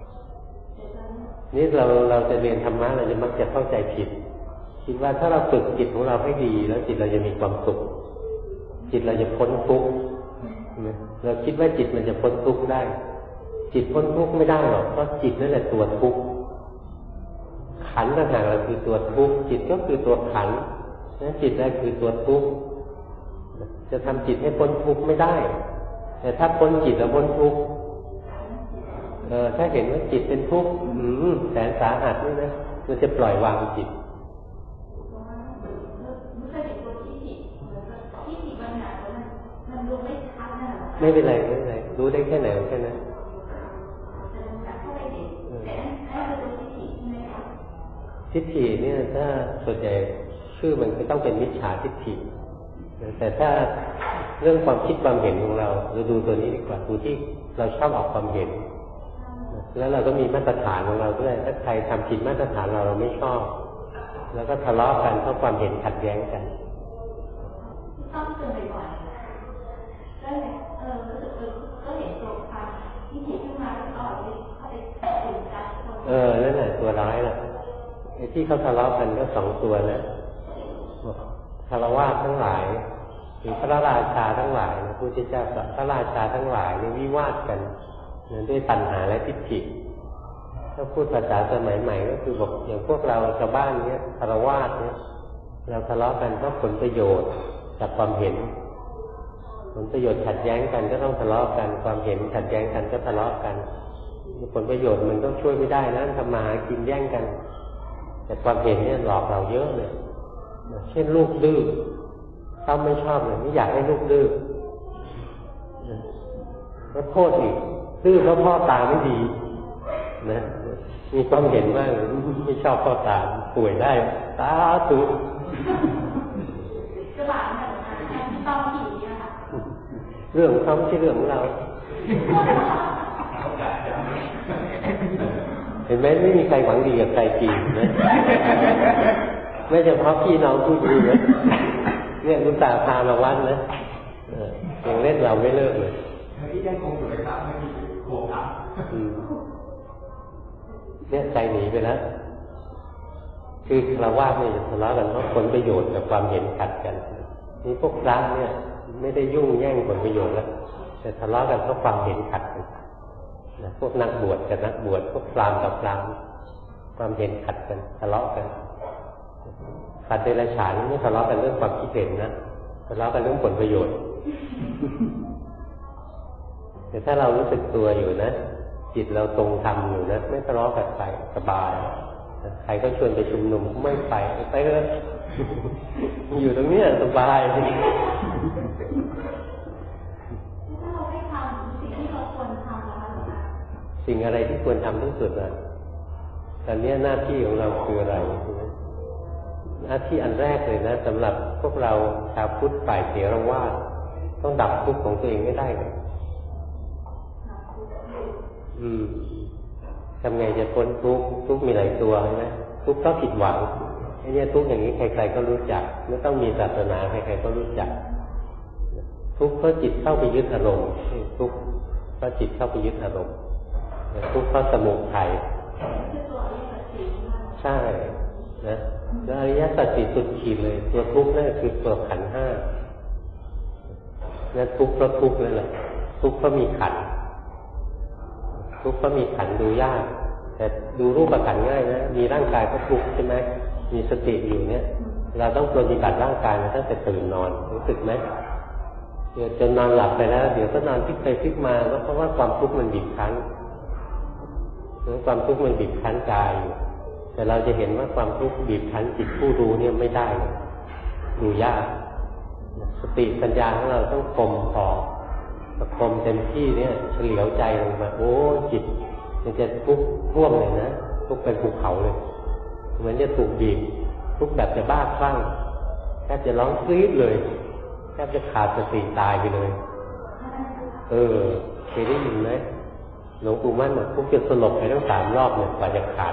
นี่เราจะเรียนธรรมะเราจะมักจะเข้าใจผิดคิดว่าถ้าเราฝึกจิตของเราให้ดีแล้วจิตเราจะมีความสุขจิตเราจะพ้นทุกข์เราคิดว่าจิตมันจะพ้นทุกข์ได้จิตพ้นทุกข์ไม่ได้หรอกเพราะจิตนั่นแหละตัวทุกข์ขันธ์ต่างหากเราคือตัวทุกข์จิตก็คือตัวขันธ์นั้นจิตนั่นคือตัวทุกข์จะทำจิตให้พ้นทุกข์ไม่ได้แต่ถ้าพ้นจิตแล้วพ้นทุกข์ถ้าเห็นว่าจิตเป็นทุกข์แสนสาหัสนี่นะมันจะปล่อยวางจิตไม่เป็นไรไม่เป็นไรรู้ได้แค่ไหนแค่นั้นทิฏฐิเนี่ยถ้าส่วนใหญ่ชื่อมันก็ต้องเป็นมิจฉาทิฏฐิแต่ถ้าเรื่องความคิดความเห็นของเราดูตัวนี้ดีกว่าดูที่เราชอบออกความเห็นแล้วเราก็มีมาตรฐานของเราด้วยถ้าใครทำผิดมาตรฐานเราไม่ชอบแล้วก็ทะเลาะกันเพราะความเห็นขัดแย้งกันต้องเตือนบ่อยๆก็เลยก็เห็นตัวความที่ผิดขึ้นมาแล้วก็เข้าไปถึงกันนั่นแหละตัวร้ายล่ะไอ้ที่เขาทะเลาะกันก็สองตัวนะคฤหัสถ์ทั้งหลายหรือพระราชาทั้งหลายพระพุทธเจ้าสอนพระราชาทั้งหลายนี่วิวาทกันด้วยตัณหาและทิฏฐิถ้าพูดภาษาสมัยใหม่ก็คือบอกอย่างพวกเราชาวบ้านเนี้ยคฤหัสถ์เนี่ยเราทะเลาะกันเพราะผลประโยชน์จากความเห็นผลประโยชน์ขัดแย้งกันก็ต้องทะเลาะกันความเห็นขัดแย้งกันก็ทะเลาะกันผลประโยชน์มันต้องช่วยไม่ได้นะทำมาหากินแย่งกันแต่ความเห็นเนี่ยหลอกเราเยอะเลยเช่นลูกดื้อเขาไม่ชอบเลยไม่อยากให้ลูกดื้อก็โทษอีกดื้อเพราะพ่อตาไม่ดีนะมีความเห็นมากเลยไม่ชอบพ่อตาป่วยได้ตาตุกระบาดแบบต้องผีนะคะเรื่องของเขาไม่ใช่เรื่องของเราเห็นไหมไม่มีใครหวังดีกับใครจริงนะไม่เฉพาะพี่น้องผู้ดีนะเนี่ยลูกตาพามาวัดนะยังเล่นเราไม่เลิกเลยที่ได้คงอยู่ในสามไม่มีโกรธครับเนี่ยใจหนีไปแล้วคือเราว่าไม่จะทะเลาะกันเพราะผลประโยชน์กับความเห็นขัดกันนี่พวกพระเนี่ยไม่ได้ยุ่งแย่งผลประโยชน์แล้วแต่ทะเลาะกันเพราะความเห็นขัดกันนะพวกนักบวชกับนักบวชพวกพราหมณ์กับพราหมณ์ความเห็นขัดกันทะเลาะกันสัตว์เดรัจฉานไม่ทะเลาะกันเรื่องความคิดเห็นนะทะเลาะกันเรื่องผลประโยชน์แต่ถ้าเรารู้สึกตัวอยู่นะจิตเราตรงธรรมอยู่นะไม่ทะเลาะกับใครสบายใครก็ชวนไปชุมนุมไม่ไปเถอะอยู่ตรงนี้สบายถ้าเราไม่ทำสิ่งที่เราควรทำนะคะสิ่งอะไรที่ควรทำที่สุดอ่ะตอนนี้หน้าที่ของเราคืออะไรหน้าที่อันแรกเลยนะสำหรับพวกเราชาวพุทธฝ่ายเถรวาทต้องดับทุกข์ของตัวเองไม่ได้เลยทำไงจะพ้นทุกข์ทุกข์มีหลายตัวใช่ไหมทุกข์ก็ผิดหวังไอ้เนี่ยทุกข์อย่างนี้ใครๆก็รู้จักไม่ต้องมีศาสนาใครๆก็รู้จักทุกข์เพราะจิตเข้าไปยึดอารมณ์ทุกข์เพราะจิตเข้าไปยึดอารมณ์ทุกข์เพราะสมุทัยใช่นะแล้วอริยสัจสี่สุดขีดเลยตัวทุกข์นั่นคือตัวขันธ์ห้านั่นทุกข์เพราะทุกข์นั่นแหละทุกข์เพราะมีขันธ์ทุกข์เพราะมีขันธ์ดูยากแต่ดูรูปขันธ์ง่ายนะมีร่างกายก็ทุกข์ใช่ไหมมีสติอยู่เนี่ยเราต้องปฏิบัติร่างกายมาตั้งแต่ตื่นนอนรู้สึกไหมเดี๋ยวจนนอนหลับไปแล้วเดี๋ยวก็นอนพลิกไปพลิกมาก็เพราะว่าความทุกข์มันบีบคั้นความทุกข์มันบีบคั้นกายอยู่แต่เราจะเห็นว่าความทุกข์บีบคั้นจิตผู้รู้เนี่ยไม่ได้ดูยากสติปัญญาของเราต้องคมพอประคมเต็มที่เนี่ยเฉลียวใจลงมาโอ้จิตมันจะทุกข์ท่วมเลยนะทุกข์เป็นภูเขาเลยเหมือนจะถูกบีบทุกข์แบบจะบ้าคลั่งแทบจะร้องกรี๊ดเลยแทบจะขาดสติตายไปเลยเคยได้ยินไหมหลวงปู่มั่นทุกข์จะสลบไปทั้ง3 รอบเนี่ยกว่าจะขาด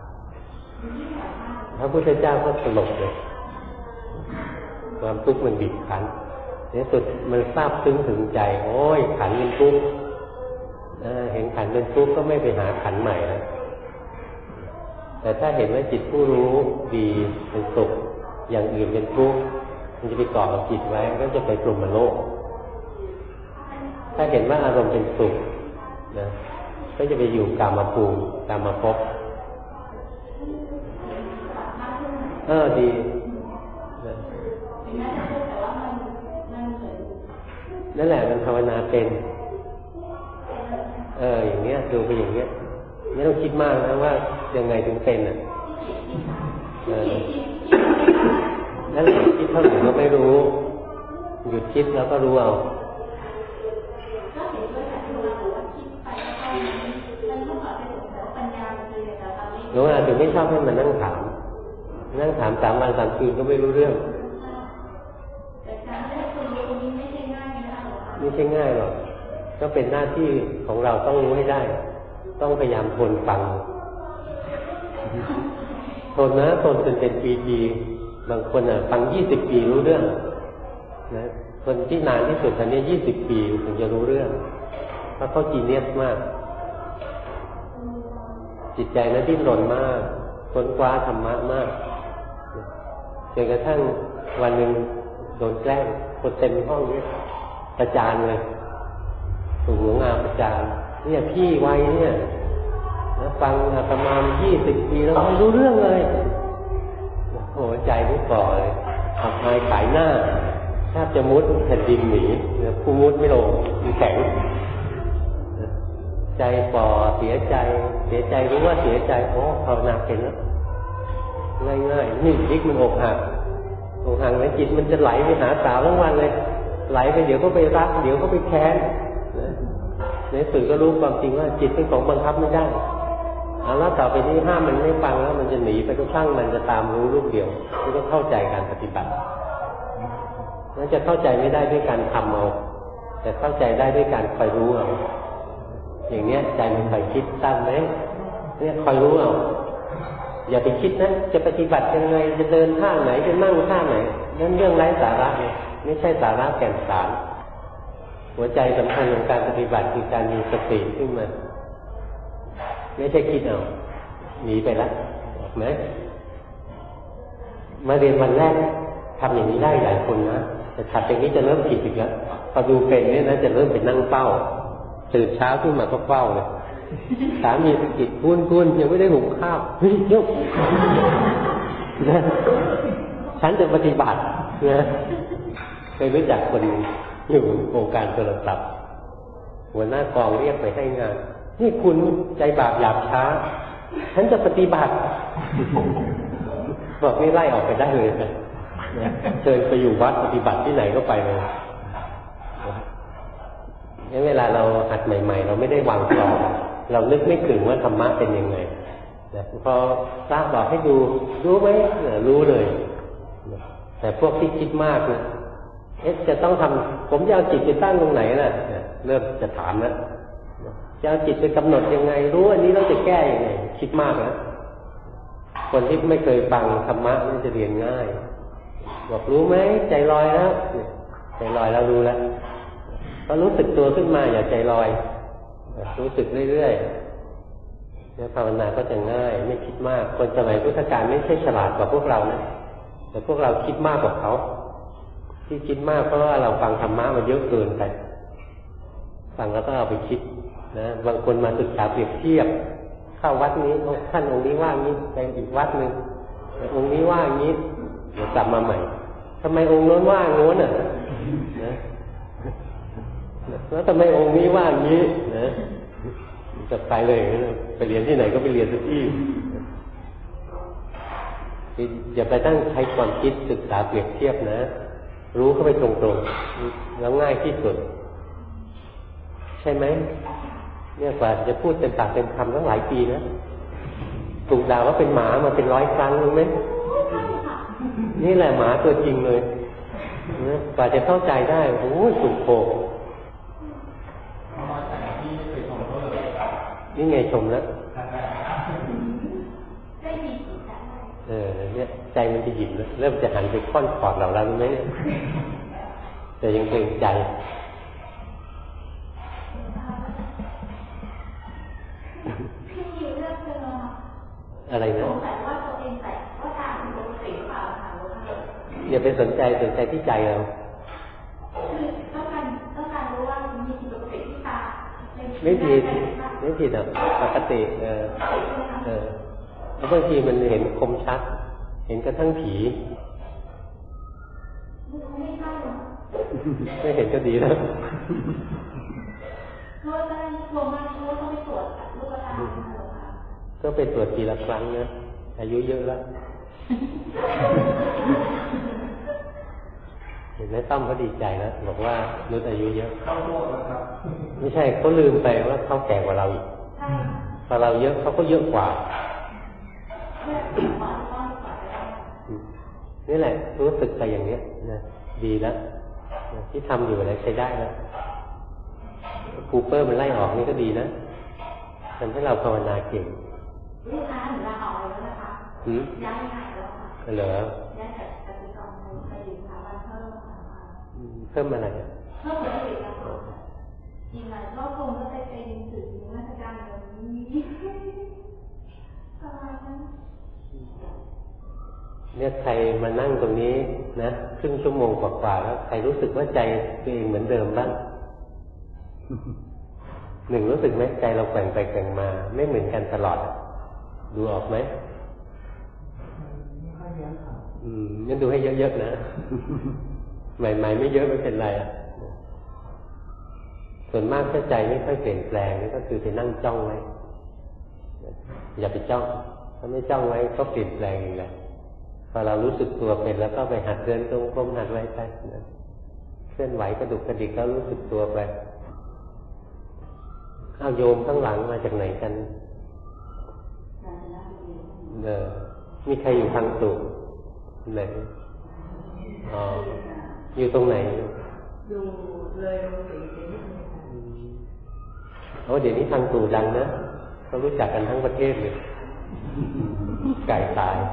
พระพุทธเจ้าก็สลบเลยความทุกข์มันบีบคั้นในสุดมันซาบซึ้งถึงใจโอ้ยขันเป็นทุกข์เห็นขันเป็นทุกข์ก็ไม่ไปหาขันใหม่แล้วแต่ถ้าเห็นว่าจิตผู้รู้ดีเป็นสุขอย่างอื่นเป็นทุกข์มันจะไปเกาะกับจิตไว้ก็จะไปปรุงมันโลกถ้าเห็นว่าอารมณ์เป็นสุขนะก็จะไปอยู่กามภูมิกามภพดีนั่นแหละมันภาวนาเป็นอย่างเงี้ยดูไปอย่างเงี้ยไม่ต้องคิดมากนะว่ายังไงถึงเป็นนั่นแหละคิดเท่าไหร่ก็ไม่รู้หยุดคิดแล้วก็รู้เอาหลวงอาถึงไม่ชอบให้มันนั่งถาม3 วัน 3 คืนก็ไม่รู้เรื่องไม่ใช่ง่ายหรอกก็เป็นหน้าที่ของเราต้องรู้ให้ได้ต้องพยายามทนฟังทนจนเป็นปีๆบางคนฟัง20 ปีรู้เรื่องนะคนที่นานที่สุดตอนนี้20 ปีถึงจะรู้เรื่องเพราะเขาจีเนียสมากจิตใจนั้นดิ้นรนมากค้นคว้าธรรมะมากจนกระทั่งวันหนึ่งโดนแกล้งคนเต็มห้องนี้ประจานเลยถูกหลวงอาประจานเนี่ยพี่วัยเนี่ยฟังประมาณ20 ปีแล้วไม่รู้เรื่องเลยโอ้ใจไม่ฝ่อเลยอับอายขายหน้าแทบจะมุดแผ่นดินหนีผู้มุดไม่ลงมีแข็งใจฝ่อเสียใจรู้ว่าเสียใจโอ้ภาวนาเป็นแล้วง่ายๆนี่พลิกมันอกหักแล้วจิตมันจะไหลไปหาสาวทั้งวันเลยไหลไปเดี๋ยวก็ไปรักเดี๋ยวก็ไปแค้นในสื่อก็รู้ความจริงว่าจิตเป็นของบังคับไม่ได้แล้วต่อไปนี้ห้ามมันไม่ฟังแล้วมันจะหนีไปก็ช่างมันจะตามรู้ลูกเดียวมันก็เข้าใจการปฏิบัติแล้วจะเข้าใจไม่ได้ด้วยการทำเอาแต่เข้าใจได้ด้วยการคอยรู้เอาอย่างเนี้ยใจมันคอยคิดตั้งไหมเนี่ยคอยรู้เอาอย่าไปคิดนะจะปฏิบัติยังไงจะเดินท่าไหนจะนั่งท่าไหนนั่นเรื่องไร้สาระเนี่ยไม่ใช่สาระแก่นสารหัวใจสำคัญของการปฏิบัติคือการมีสติขึ้นมาไม่ใช่คิดเอาหนีไปแล้วเห็นไหมมาเรียนวันแรกทำอย่างนี้ได้หลายคนนะแต่ถัดจากนี้จะเริ่มผิดอีกแล้วพอดูเป็นเนี่ยนะจะเริ่มไปนั่งเฝ้าตื่นเช้าขึ้นมาก็เฝ้าเลยสามีสะกิดคุณยังไม่ได้หุงข้าวเฮ้ยยกฉันจะปฏิบัตินะเคยรู้จักคนอยู่โครงการโทรศัพท์หัวหน้ากองเรียกไปให้งานนี่คุณใจบาปหยาบช้าฉันจะปฏิบัติบอกนี่ไล่ออกไปได้เลยนะเชิญไปอยู่วัดปฏิบัติที่ไหนก็ไปเลยงั้นเวลาเราหัดใหม่ๆเราไม่ได้วางกรอบเรานึกไม่ถึงว่าธรรมะเป็นยังไงพอพระบอกให้ดูรู้ไหมรู้เลยแต่พวกที่คิดมากนะจะต้องทำผมจะเอาจิตไปตั้งตรงไหนล่ะเริ่มจะถามแล้วจะเอาจิตไปกำหนดยังไงรู้อันนี้เราจะแก้ยังไงคิดมากนะคนที่ไม่เคยฟังธรรมะนี่จะเรียนง่ายบอกรู้ไหมใจลอยแล้วใจลอยแล้วรู้แล้วพอรู้สึกตัวขึ้นมาอย่าใจลอยรู้สึกเรื่อยๆแล้วภาวนาก็จะง่ายไม่คิดมากคนสมัยพุทธกาลไม่ใช่ฉลาดกว่าพวกเรานะแต่พวกเราคิดมากกว่าเขาที่คิดมากเพราะว่าเราฟังธรรมะมาเยอะเกินไปฟังแล้วก็เอาไปคิดนะบางคนมาศึกษาเปรียบเทียบเข้าวัดนี้ท่านองค์นี้ว่างี้ไปอีกวัดหนึ่งองค์นี้ว่างี้เดี๋ยวกลับมาใหม่ทำไมองค์โน้นว่าโน้นน่ะนะแล้วทำไมองค์นี้ว่างี้นะจะไปเลยไปเรียนที่ไหนก็ไปเรียนทุกที่อย่าไปตั้งใช้ความคิดศึกษาเปรียบเทียบนะรู้เข้าไปตรงๆแล้วง่ายที่สุดใช่ไหมเนี่ยกว่าจะพูดเต็มปากเต็มคำตั้งหลายปีนะถูกด่าว่าเป็นหมามาเป็น100 ครั้งรู้ไหมนี่แหละหมาตัวจริงเลยกว่าจะเข้าใจได้โอ้ยสุดโขกนี่ไงชมแล้วเนี่ยใจมันจะหยิบแล้วเริ่มจะหันไปค่อนขอดเราแล้วรู้ไหมเนี่ยแต่ยังเกรงใจอะไรนะอย่าไปสนใจที่ใจเราไม่ผิดอ่ะปกติแล้วบางทีมันเห็นคมชัดเห็นกระทั่งผีไม่เห็นก็ดีแล้วก็ไปตรวจทีละครั้งนะอายุเยอะแล้วเห็นไหมต้อมเขาดีใจแล้วบอกว่านุชอายุเยอะไม่ใช่เขาลืมไปว่าเขาแก่กว่าเราอีกพอเราเยอะเขาก็เยอะกว่านี่แหละรู้สึกไปอย่างนี้นะดีแล้วที่ทำอยู่อะไรใช้ได้แล้วคูเปอร์มันไล่ออกนี่ก็ดีนะทำให้เราภาวนาเก่งลูกค้าหนูลาออกเลยนะคะย้ายงานแล้วค่ะเหรอย้ายจากกสิกรไปอยู่สถาบันเพิ่มอะไรเพิ่มผลผลิตนะคะจริงๆแล้วคงก็ได้เป็นสื่อราชการแบบนี้ประมาณนั้นเนี่ยใครมานั่งตรงนี้นะครึ่งชั่วโมงกว่าๆแล้วใครรู้สึกว่าใจตัวเองเหมือนเดิมบ้างหนึ่งรู้สึกไหมใจเราแกว่งไปแกว่งมาไม่เหมือนกันตลอดดูออกไหมงั้นดูให้เยอะๆนะใหม่ๆไม่เยอะไม่เป็นไรส่วนมากถ้าใจไม่ค่อยเปลี่ยนแปลงนี่ก็คือไปนั่งจ้องไว้อย่าไปจ้องถ้าไม่จ้องไว้ก็เปลี่ยนแปลงเองแหละพอเรารู้สึกตัวเป็นแล้วก็ไปหัดเดินตรงกลมหัดไว้ไปเคลื่อนไหวกระดุกกระดิกแล้วรู้สึกตัวไปเอาโยมข้างหลังมาจากไหนกันมีใครอยู่ทางตุกไหนอ๋ออยู่ตรงไหนอยู่เลยโรงสีโอ้เดี๋ยวนี้ทางตุดังนะเขารู้จักกันทั้งประเทศเลยไก่ตาย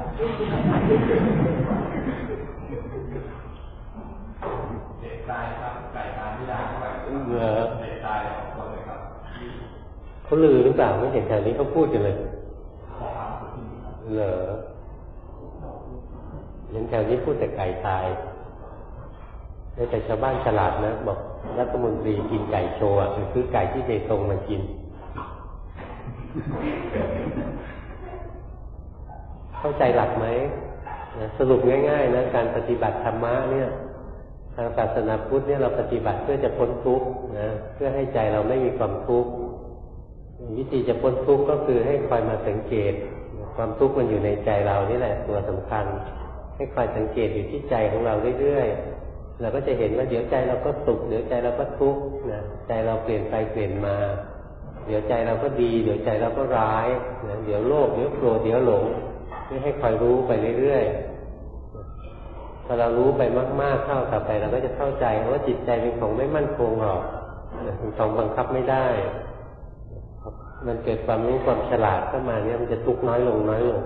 ครับไก่ตายไม่ได้เท่าไหร่ไก่ตายหมดเลยครับเขาลือหรือเปล่าไม่เห็นแถวนี้เขาพูดกันเลยเหรอเห็นแถวนี้พูดแต่ไก่ตายแต่ชาวบ้านฉลาดนะบอกรัฐมนตรีกินไก่โชว์คือไก่ที่เบตงมากินเข้าใจหลักไหมสรุปง่ายๆนะการปฏิบัติธรรมะเนี่ยทางศาสนาพุทธเนี่ยเราปฏิบัติเพื่อจะพ้นทุกข์นะเพื่อให้ใจเราไม่มีความทุกข์วิธีจะพ้นทุกข์ก็คือให้คอยมาสังเกตความทุกข์มันอยู่ในใจเรานี่แหละตัวสำคัญให้คอยสังเกตอยู่ที่ใจของเราเรื่อยๆเราก็จะเห็นว่าเดี๋ยวใจเราก็สุขเดี๋ยวใจเราก็ทุกข์นะใจเราเปลี่ยนไปเปลี่ยนมาเดี๋ยวใจเราก็ดีเดี๋ยวใจเราก็ร้ายนะเดี๋ยวโลภเดี๋ยวโกรธเดี๋ยวหลงนี่ให้คอยรู้ไปเรื่อยๆพอเรารู้ไปมากๆเข้าต่อไปเราก็จะเข้าใจว่าจิตใจเป็นของไม่มั่นคงหรอกเป็นของบังคับไม่ได้มันเกิดความรู้ความฉลาดเข้ามาเนี่ยมันจะทุกข์น้อยลงน้อยลง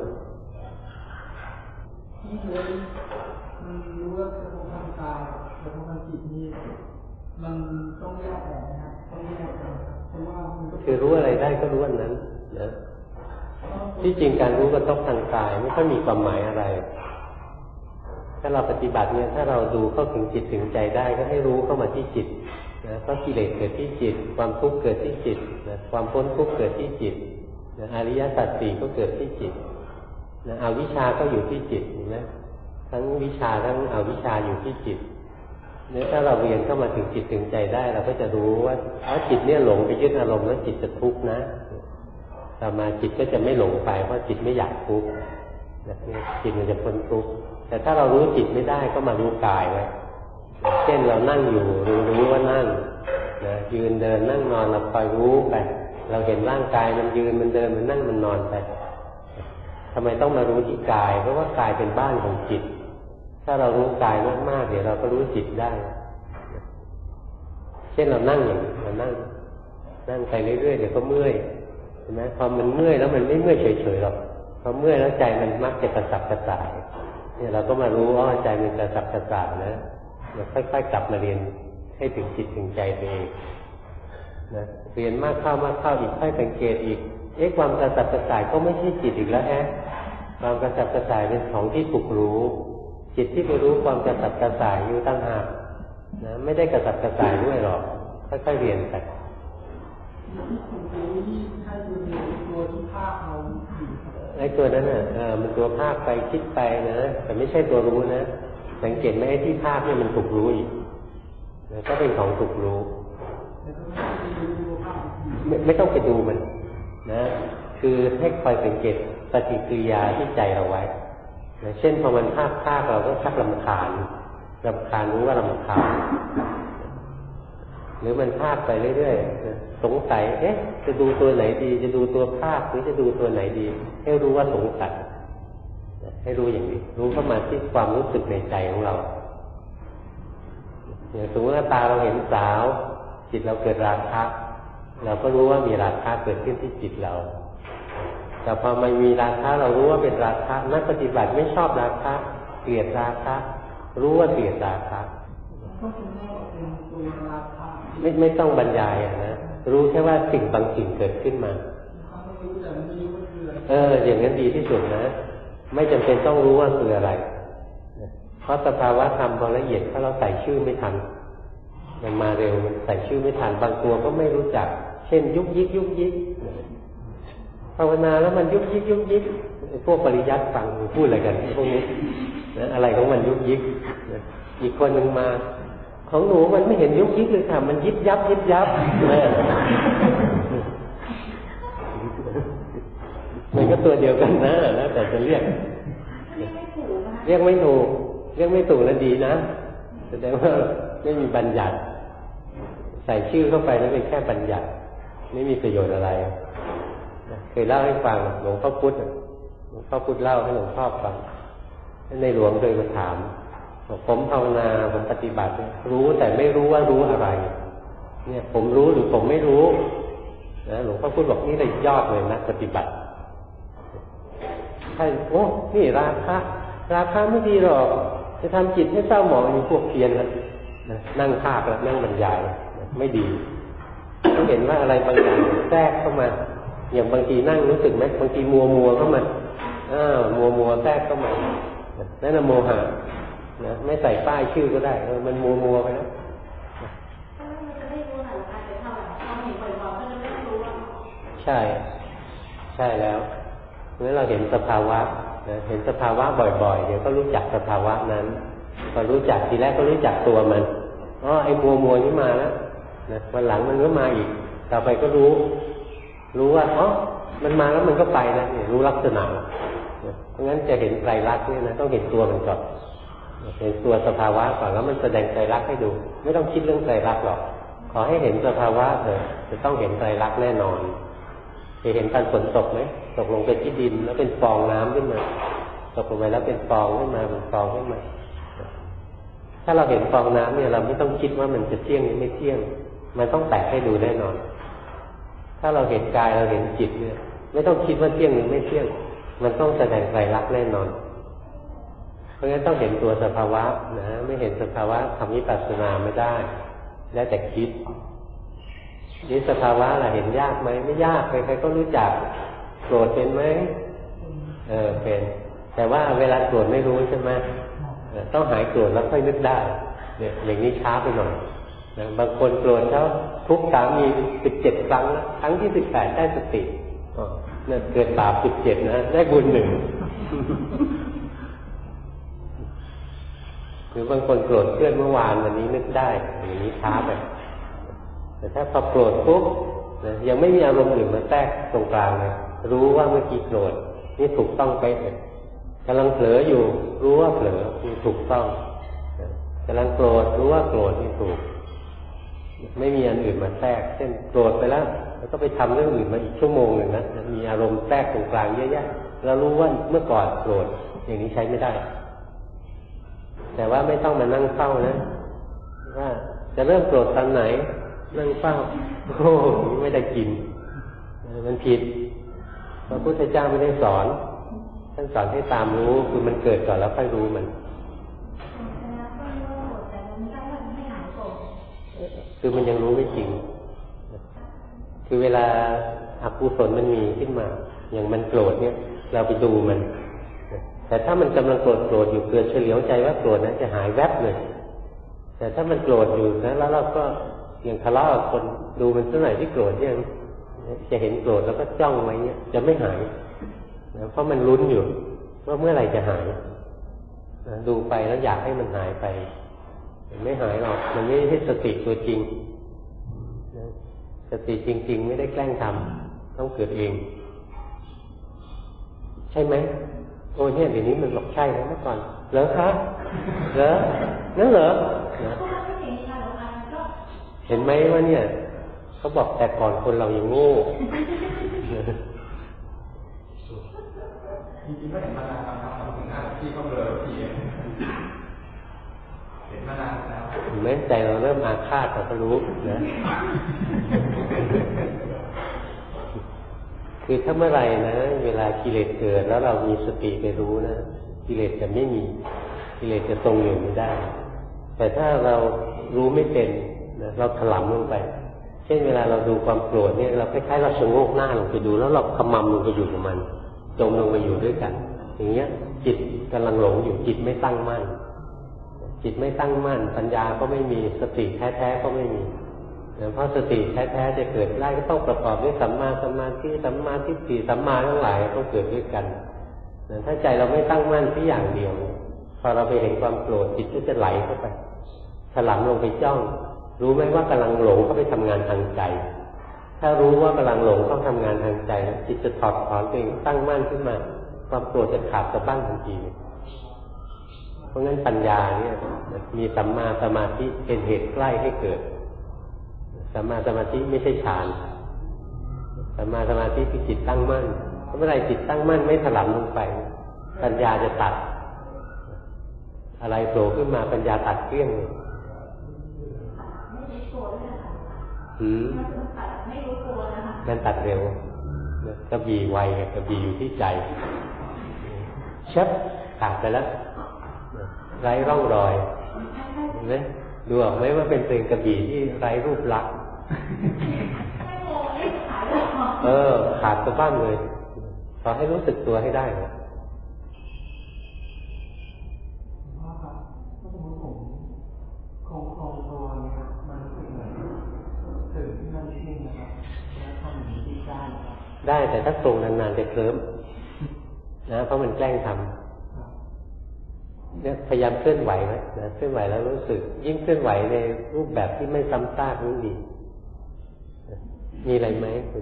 ที่รู้ว่ากระทบทางกายกระทบทางจิตนี่มันต้องแยกออกนะครับต้องแยกออกเพราะว่าคือรู้อะไรได้ก็รู้อันนั้นนะที่จริงการรู้กระทบทางกายไม่ค่อยมีความหมายอะไรถ้าเราปฏิบัติเนี่ยถ้าเราดูเข้าถึงจิตถึงใจได้ก็ให้รู้เข้ามาที่จิตนะเพราะกิเลสเกิดที่จิตความทุกข์เกิดที่จิตนะความพ้นทุกข์เกิดที่จิตนะอริยสัจสี่ก็เกิดที่จิตนะอวิชชาก็อยู่ที่จิตเห็นไหมทั้งวิชาทั้งอวิชชาอยู่ที่จิตเนี่ยถ้าเราเรียนเข้ามาถึงจิตถึงใจได้เราก็จะรู้ว่าจิตเนี่ยหลงไปยึดอารมณ์แล้วจิตจะทุกข์นะต่อมาจิตก็จะไม่หลงไปเพราะจิตไม่อยากทุกข์จิตมันจะพ้นทุกข์แต่ถ้าเรารู้จิตไม่ได้ก็มารู้กายไว้เช่นเรานั่งอยู่รู้ว่านั่งนะยืนเดินนั่งนอนเราคอยรู้ไปเราเห็นร่างกายมันยืนมันเดินมันนั่งมันนอนไปทำไมต้องมารู้ที่กายเพราะว่ากายเป็นบ้านของจิตถ้าเรารู้กายมากๆเดี๋ยวเราก็รู้จิตได้เช่นเรานั่งอย่างเรานั่งไปเรื่อยๆเดี๋ยวก็เมื่อยเห็นไหมพอมันเมื่อยแล้วมันไม่เมื่อยเฉยๆหรอกพอเมื่อยแล้วใจมันมักจะกระสับกระส่ายเนี่ยเราก็มารู้ว่าใจมันกระสับกระส่ายนะเราค่อยๆกลับมาเรียนให้ถึงจิตถึงใจตัวเองนะเรียนมากเข้อีกค่อยสังเกตอีกความกระสับกระส่ายก็ไม่ใช่จิตอีกแล้วความกระสับกระส่ายเป็นของที่ถูกรู้จิตที่ไปรู้ความกระสับกระส่ายอยู่ตั้งหากนะไม่ได้กระสับกระส่ายด้วยหรอกค่อยๆเรียนไปไอ้ตัวนั้นน่ะมันตัวภาคไปคิดไปนะแต่ไม่ใช่ตัวรู้นะสังเกตไหมไอ้ที่ภาคเนี่ยมันถูกรู้อีกนะก็เป็นของถูกรู้ไม่ต้องไปดูมันนะคือให้คอยสังเกตปฏิกิริยาที่ใจเราไว้นะเช่นพอมันภาคเราก็ชักรำคาญรู้ว่ารำคาญหรือมันภาคไปเรื่อยๆสงสัยจะดูตัวไหนดีจะดูตัวภาคหรือจะดูตัวไหนดีให้รู้ว่าสงสัยให้รู้อย่างนี้รู้เข้ามาที่ความรู้สึกในใจของเราอย่างสมมติว่าตาเราเห็นสาวจิตเราเกิดราคะเราก็รู้ว่ามีราคะเกิดขึ้นที่จิตเราแต่พอมันมีราคะเรารู้ว่าเป็นราคะนักปฏิบัติไม่ชอบราคะเกลียดราคะรู้ว่าเกลียดราคะไม่ต้องบรรยายนะรู้แค่ว่าสิ่งบางสิ่งเกิดขึ้นมาอย่างนั้นดีที่สุดนะไม่จำเป็นต้องรู้ว่าคืออะไรเพราะสภาวะธรรมพอละเอียดถ้าเราใส่ชื่อไม่ทันมันมาเร็วมันใส่ชื่อไม่ทันบางตัวก็ไม่รู้จักเช่นยุกยิกภาวนาแล้วมันยุกยิกพวกปริยัติฟังพูดอะไรกันพวกนี้นะอะไรของมันยุกยิกอีกคนหนึ่งมาของหนูมันไม่เห็นยุกยิกเลยค่ะมันยิบยับมันก็ตัวเดียวกันนะแล้วแต่จะเรียกไม่ถูกแล้วดีนะแสดงว่าไม่มีบัญญัติใส่ชื่อเข้าไปแล้วเป็นแค่บัญญัติไม่มีประโยชน์อะไรเคยเล่าให้ฟังหลวงพ่อพุธเล่าให้หลวงพ่อฟังในหลวงเคยมาถามผมภาวนาผมปฏิบัติรู้แต่ไม่รู้ว่ารู้อะไรเนี่ยผมรู้หรือผมไม่รู้นะหลวงพ่อพุธบอกนี่เลยยอดเลยนะปฏิบัติใช่นี่ราคะไม่ดีหรอกจะทำจิตให้เศร้าหมองมีพวกเพียรนะนั่งภาคแล้วนั่งบรรยายไม่ดีต้องเห็นว่าอะไรบางอย่างแทรกเข้ามาอย่างบางทีนั่งรู้สึกไหมบางทีมัวเข้ามามัวแทรกเข้ามานั่นน่ะโมหะนะไม่ใส่ป้ายชื่อก็ได้มันมัวไปแล้วใช่แล้วเมื่อเราเห็นสภาวะเห็นสภาวะบ่อยๆเดี๋ยวก็รู้จักสภาวะนั้นพอรู้จักทีแรกก็รู้จักตัวมันไอ้มัวนี่มาแล้วนะวันหลังมันก็มาอีกต่อไปก็รู้ว่ามันมาแล้วมันก็ไปแล้วเนี่ยรู้ลักษณะเพราะงั้นจะเห็นไตรลักษณ์เนี่ยนะต้องเห็นตัวมันก่อนเห็นตัวสภาวะก่อนแล้วมันแสดงไตรลักษณ์ให้ดูไม่ต้องคิดเรื่องไตรลักษณ์หรอกขอให้เห็นสภาวะเถอะจะต้องเห็นไตรลักษณ์แน่นอนจะเห็นการฝนตกไหมตกลงไปที่ดินแล้วเป็นฟองน้ำขึ้นมาตกลงไปแล้วเป็นฟองขึ้นมาเป็นฟองขึ้นมาถ้าเราเห็นฟองน้ำเนี่ยเราไม่ต้องคิดว่ามันจะเที่ยงหรือไม่เที่ยงมันต้องแตกให้ดูแน่นอนถ้าเราเห็นกายเราเห็นจิตเนี่ยไม่ต้องคิดว่าเที่ยงหรือไม่เที่ยงมันต้องแสดงไตรลักษณ์แน่นอนเพราะงั้นต้องเห็นตัวสภาวะนะไม่เห็นสภาวะทำวิปัสสนาไม่ได้แต่คิดนี่สภาวะล่ะเห็นยากไหมไม่ยากใครๆก็รู้จักโกรธเป็นไหมเป็นแต่ว่าเวลาโกรธไม่รู้ใช่ไหมต้องหายโกรธแล้วค่อยนึกได้เนี่ยอย่างนี้ช้าไปหน่อยนะบางคนโกรธเขาทุกสามี17 ครั้งนะครั้งที่18ได้สติเนี่ยเกิดบาป17นะได้บุญ1หรือบางคนโกรธเพื่อนเมื่อวานวันนี้นึกได้อย่างนี้ช้าไปแต่ถ้าพอโกรธปุ๊บยังไม่มีอารมณ์อื่นมาแทรกตรงกลางเลยรู้ว่าเมื่อกี้โกรธนี่ถูกต้องไปเลยกำลังเผลออยู่รู้ว่าเผลอนี่ถูกต้องกำลังโกรธรู้ว่าโกรธนี่ถูกไม่มีอันอื่นมาแทรกเช่นโกรธไปแล้วก็ไปทำเรื่องอื่นมาอีกชั่วโมงหนึ่งนะมีอารมณ์แทรกตรงกลางเยอะแยะแล้วรู้ว่าเมื่อก่อนโกรธอย่างนี้ใช้ไม่ได้แต่ว่าไม่ต้องมานั่งเฝ้านะว่าจะเริ่มโกรธตอนไหนนั่งเฝ้าโอ้ไม่ได้กินมันผิดพระพุทธเจ้าไม่ได้สอนท่านสอนให้ตามรู้คือมันเกิดก่อนแล้วค่อยรู้มันคือมันยังรู้ไม่จริงคือเวลาอกุศลมันมีขึ้นมาอย่างมันโกรธเนี่ยเราไปดูมันแต่ถ้ามันกำลังโกรธอยู่เกิดเฉลียวใจว่าโกรธนั้นจะหายแวบเลยแต่ถ้ามันโกรธอยู่นะแล้วเราก็อย่างทะเลาะกับคนดูมันสักหน่อยที่โกรธยังจะเห็นโกรธแล้วก็จ้องไว้เนี่ยจะไม่หายเพราะมันลุ้นอยู่ว่าเมื่อไหร่จะหายดูไปแล้วอยากให้มันหายไปไม่หายหรอกมันไม่ใช่สติตัวจริงสติจริงๆไม่ได้แกล้งทำต้องเกิดเองใช่ไหมโอ้เนี่ยเดี๋ยวนี้มันหลอกใช่แล้วเมื่อก่อนเหรอคะเหรอนั่นเหรอเห็นไหมว่าเนี่ยเขาบอกแต่ก่อนคนเรายังโง่จริงๆก็เห็นมานานแล้วครับถึงนะที่ก็เบลอทีเห็นมานานแล้วแม้ใจเราเริ่มอาฆาตเราก็รู้นะคือถ้าเมื่อไหร่นะเวลากิเลสเกิดแล้วเรามีสติไปรู้นะกิเลสจะไม่มีกิเลสจะทรงอยู่ไม่ได้แต่ถ้าเรารู้ไม่เป็นนะเราถลำลงไปเช่นเวลาเราดูความโกรธเนี่ยเราคล้ายๆเราชะโงกหน้าลงไปดูแล้วเราขมำลงไปอยู่กับมันจมลงไปอยู่ด้วยกันอย่างเงี้ยจิตกำลังหลงอยู่จิตไม่ตั้งมั่นจิตไม่ตั้งมั่นปัญญาก็ไม่มีสติแท้ๆก็ไม่มีเพราะสติแท้ๆจะเกิดได้ก็ต้องประกอบด้วยสัมมาสมาธิสัมมาทิฏฐิสัมมาทั้งหลายต้องเกิดด้วยกันถ้าใจเราไม่ตั้งมั่นที่อย่างเดียวพอเราไปเห็นความโกรธจิตก็จะไหลเข้าไปถลำลงไปจ้องรู้ไหมว่ากำลังหลงเข้าไปทำงานทางใจถ้ารู้ว่ากำลังหลงเข้าทำงานทางใจจิตจะถอดถอนตัวเองตั้งมั่นขึ้นมาความโกรธจะขาดสะบั้นทันทีเพราะงั้นปัญญาเนี่ยมีสัมมาสมาธิเป็นเหตุใกล้ให้เกิดสัมมาสมาธิไม่ใช่ฌานสัมมาสมาธิคือจิตตั้งมั่นเมื่อไรจิตตั้งมั่นไม่ถลำลงไปปัญญาจะตัดอะไรโผล่ขึ้นมาปัญญาตัดเกลี้ยงเลยมันตัดเร็วกระบี่ไวกระบี่อยู่ที่ใจชับขาดไปแล้วไร้ร่องรอยเห็นไหมดูออกไหมว่าเป็นกระบี่ที่ไร้รูปลักษณ์ขาดสะบั้นเลยขอให้รู้สึกตัวให้ได้นะของตัวเนี่ยมันรู้สึกเหมือนถึงที่มันนิ่งนะครับแล้วทำอย่างนี้ได้ครับได้แต่ถ้าทรงนานๆจะเคลิ้มนะเพราะมันแกล้งทำเนี่ยพยายามเคลื่อนไหวไว้นะเคลื่อนไหวแล้วรู้สึกยิ่งเคลื่อนไหวในรูปแบบที่ไม่ซ้ำซากยิ่งดีมีอะไรไหมคุณ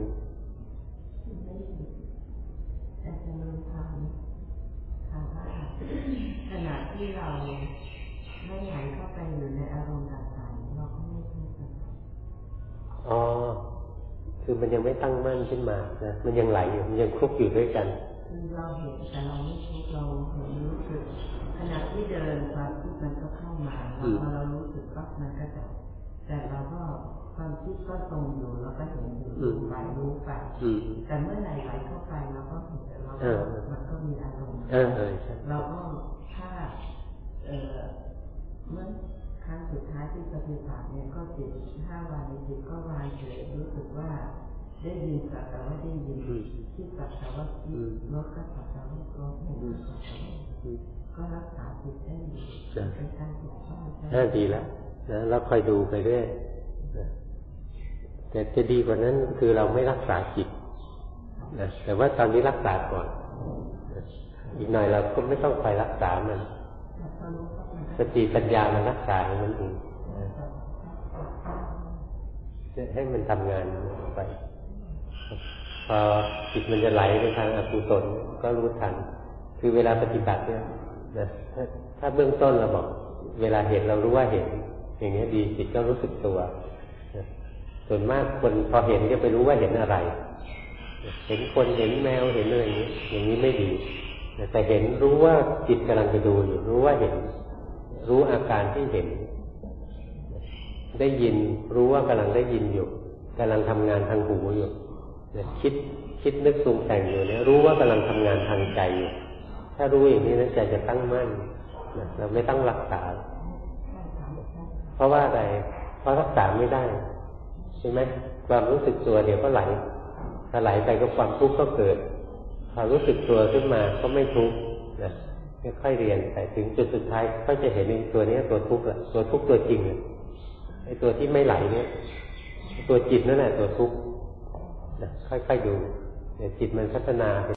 ขณะที่เราไม่ไหลเข้าไปอยู่ในอารมณ์ต่างๆเราก็ไม่ทุกข์อ๋อคือมันยังไม่ตั้งมั่นขึ้นมานะมันยังไหลอยู่มันยังคลุกอยู่ด้วยกันคือเราเห็นแต่เราไม่ทุกข์เราเห็นรู้สึกขณะที่เดินความคิดมันก็เข้ามาพอเรารู้สึกก็มันก็จะแต่เราก็ความคิดก็ทรงอยู่เราก็เห็นอยู่ไปรู้ไปแต่เมื่อไหลเข้าไปเราก็เห็นเรามันก็มีอารมณ์เราก็ถ้าเมื่อครั้งสุดท้ายที่ปฏิบัติเนี่ยก็จิต5 วันจิตก็วางเฉยรู้สึกว่าได้ยินสักแต่ว่าได้ยินคิดสักแต่ว่าคิดลดก็สักแต่ว่าลดก็รักษาจิตได้ดีเป็นการถูกต้องดีแล้วนะเราคอยดูไปเรื่อยแต่จะดีกว่านั้นคือเราไม่รักษาจิตนะแต่ว่าตอนนี้รักษาก่อนอีกหน่อยเราก็ไม่ต้องคอยรักษามันสติปัญญามันรักษามันเองให้มันทำงานไปพอจิตมันจะไหลไปทางอกุศลก็รู้ทันคือเวลาปฏิบัติเนี่ยนะถ้าเบื้องต้นเราบอกเวลาเห็นเรารู้ว่าเห็นอย่างนี้ดีจิตก็รู้สึกตัวส่วนมากคนพอเห็นจะไปรู้ว่าเห็นอะไรเห็นคนเห็นแมวเห็นอะไรอย่างนี้ไม่ดีแต่เห็นรู้ว่าจิตกำลังจะดูอยู่รู้ว่าเห็นรู้อาการที่เห็นได้ยินรู้ว่ากำลังได้ยินอยู่กำลังทำงานทางหูอยู่คิดนึกปรุงแต่งอยู่เนี่ยรู้ว่ากำลังทำงานทางใจอยู่ถ้ารู้อย่างนี้นะใจจะตั้งมั่นเราไม่ต้องรักษาเพราะว่าอะไรเพราะรักษาไม่ได้ใช่ไหมความรู้สึกตัวเดี๋ยวก็ไหลถ้าไหลไปก็ความทุกข์ก็เกิดพอรู้สึกตัวขึ้นมาก็ไม่ทุกข์นะค่อยๆเรียนไปถึงจุดสุดท้ายก็จะเห็นตัวนี้ตัวทุกข์แหละตัวทุกข์ตัวจริงไอ้ตัวที่ไม่ไหลเนี่ยตัวจิตนั่นแหละตัวทุกข์ค่อยๆดูจิตมันพัฒนา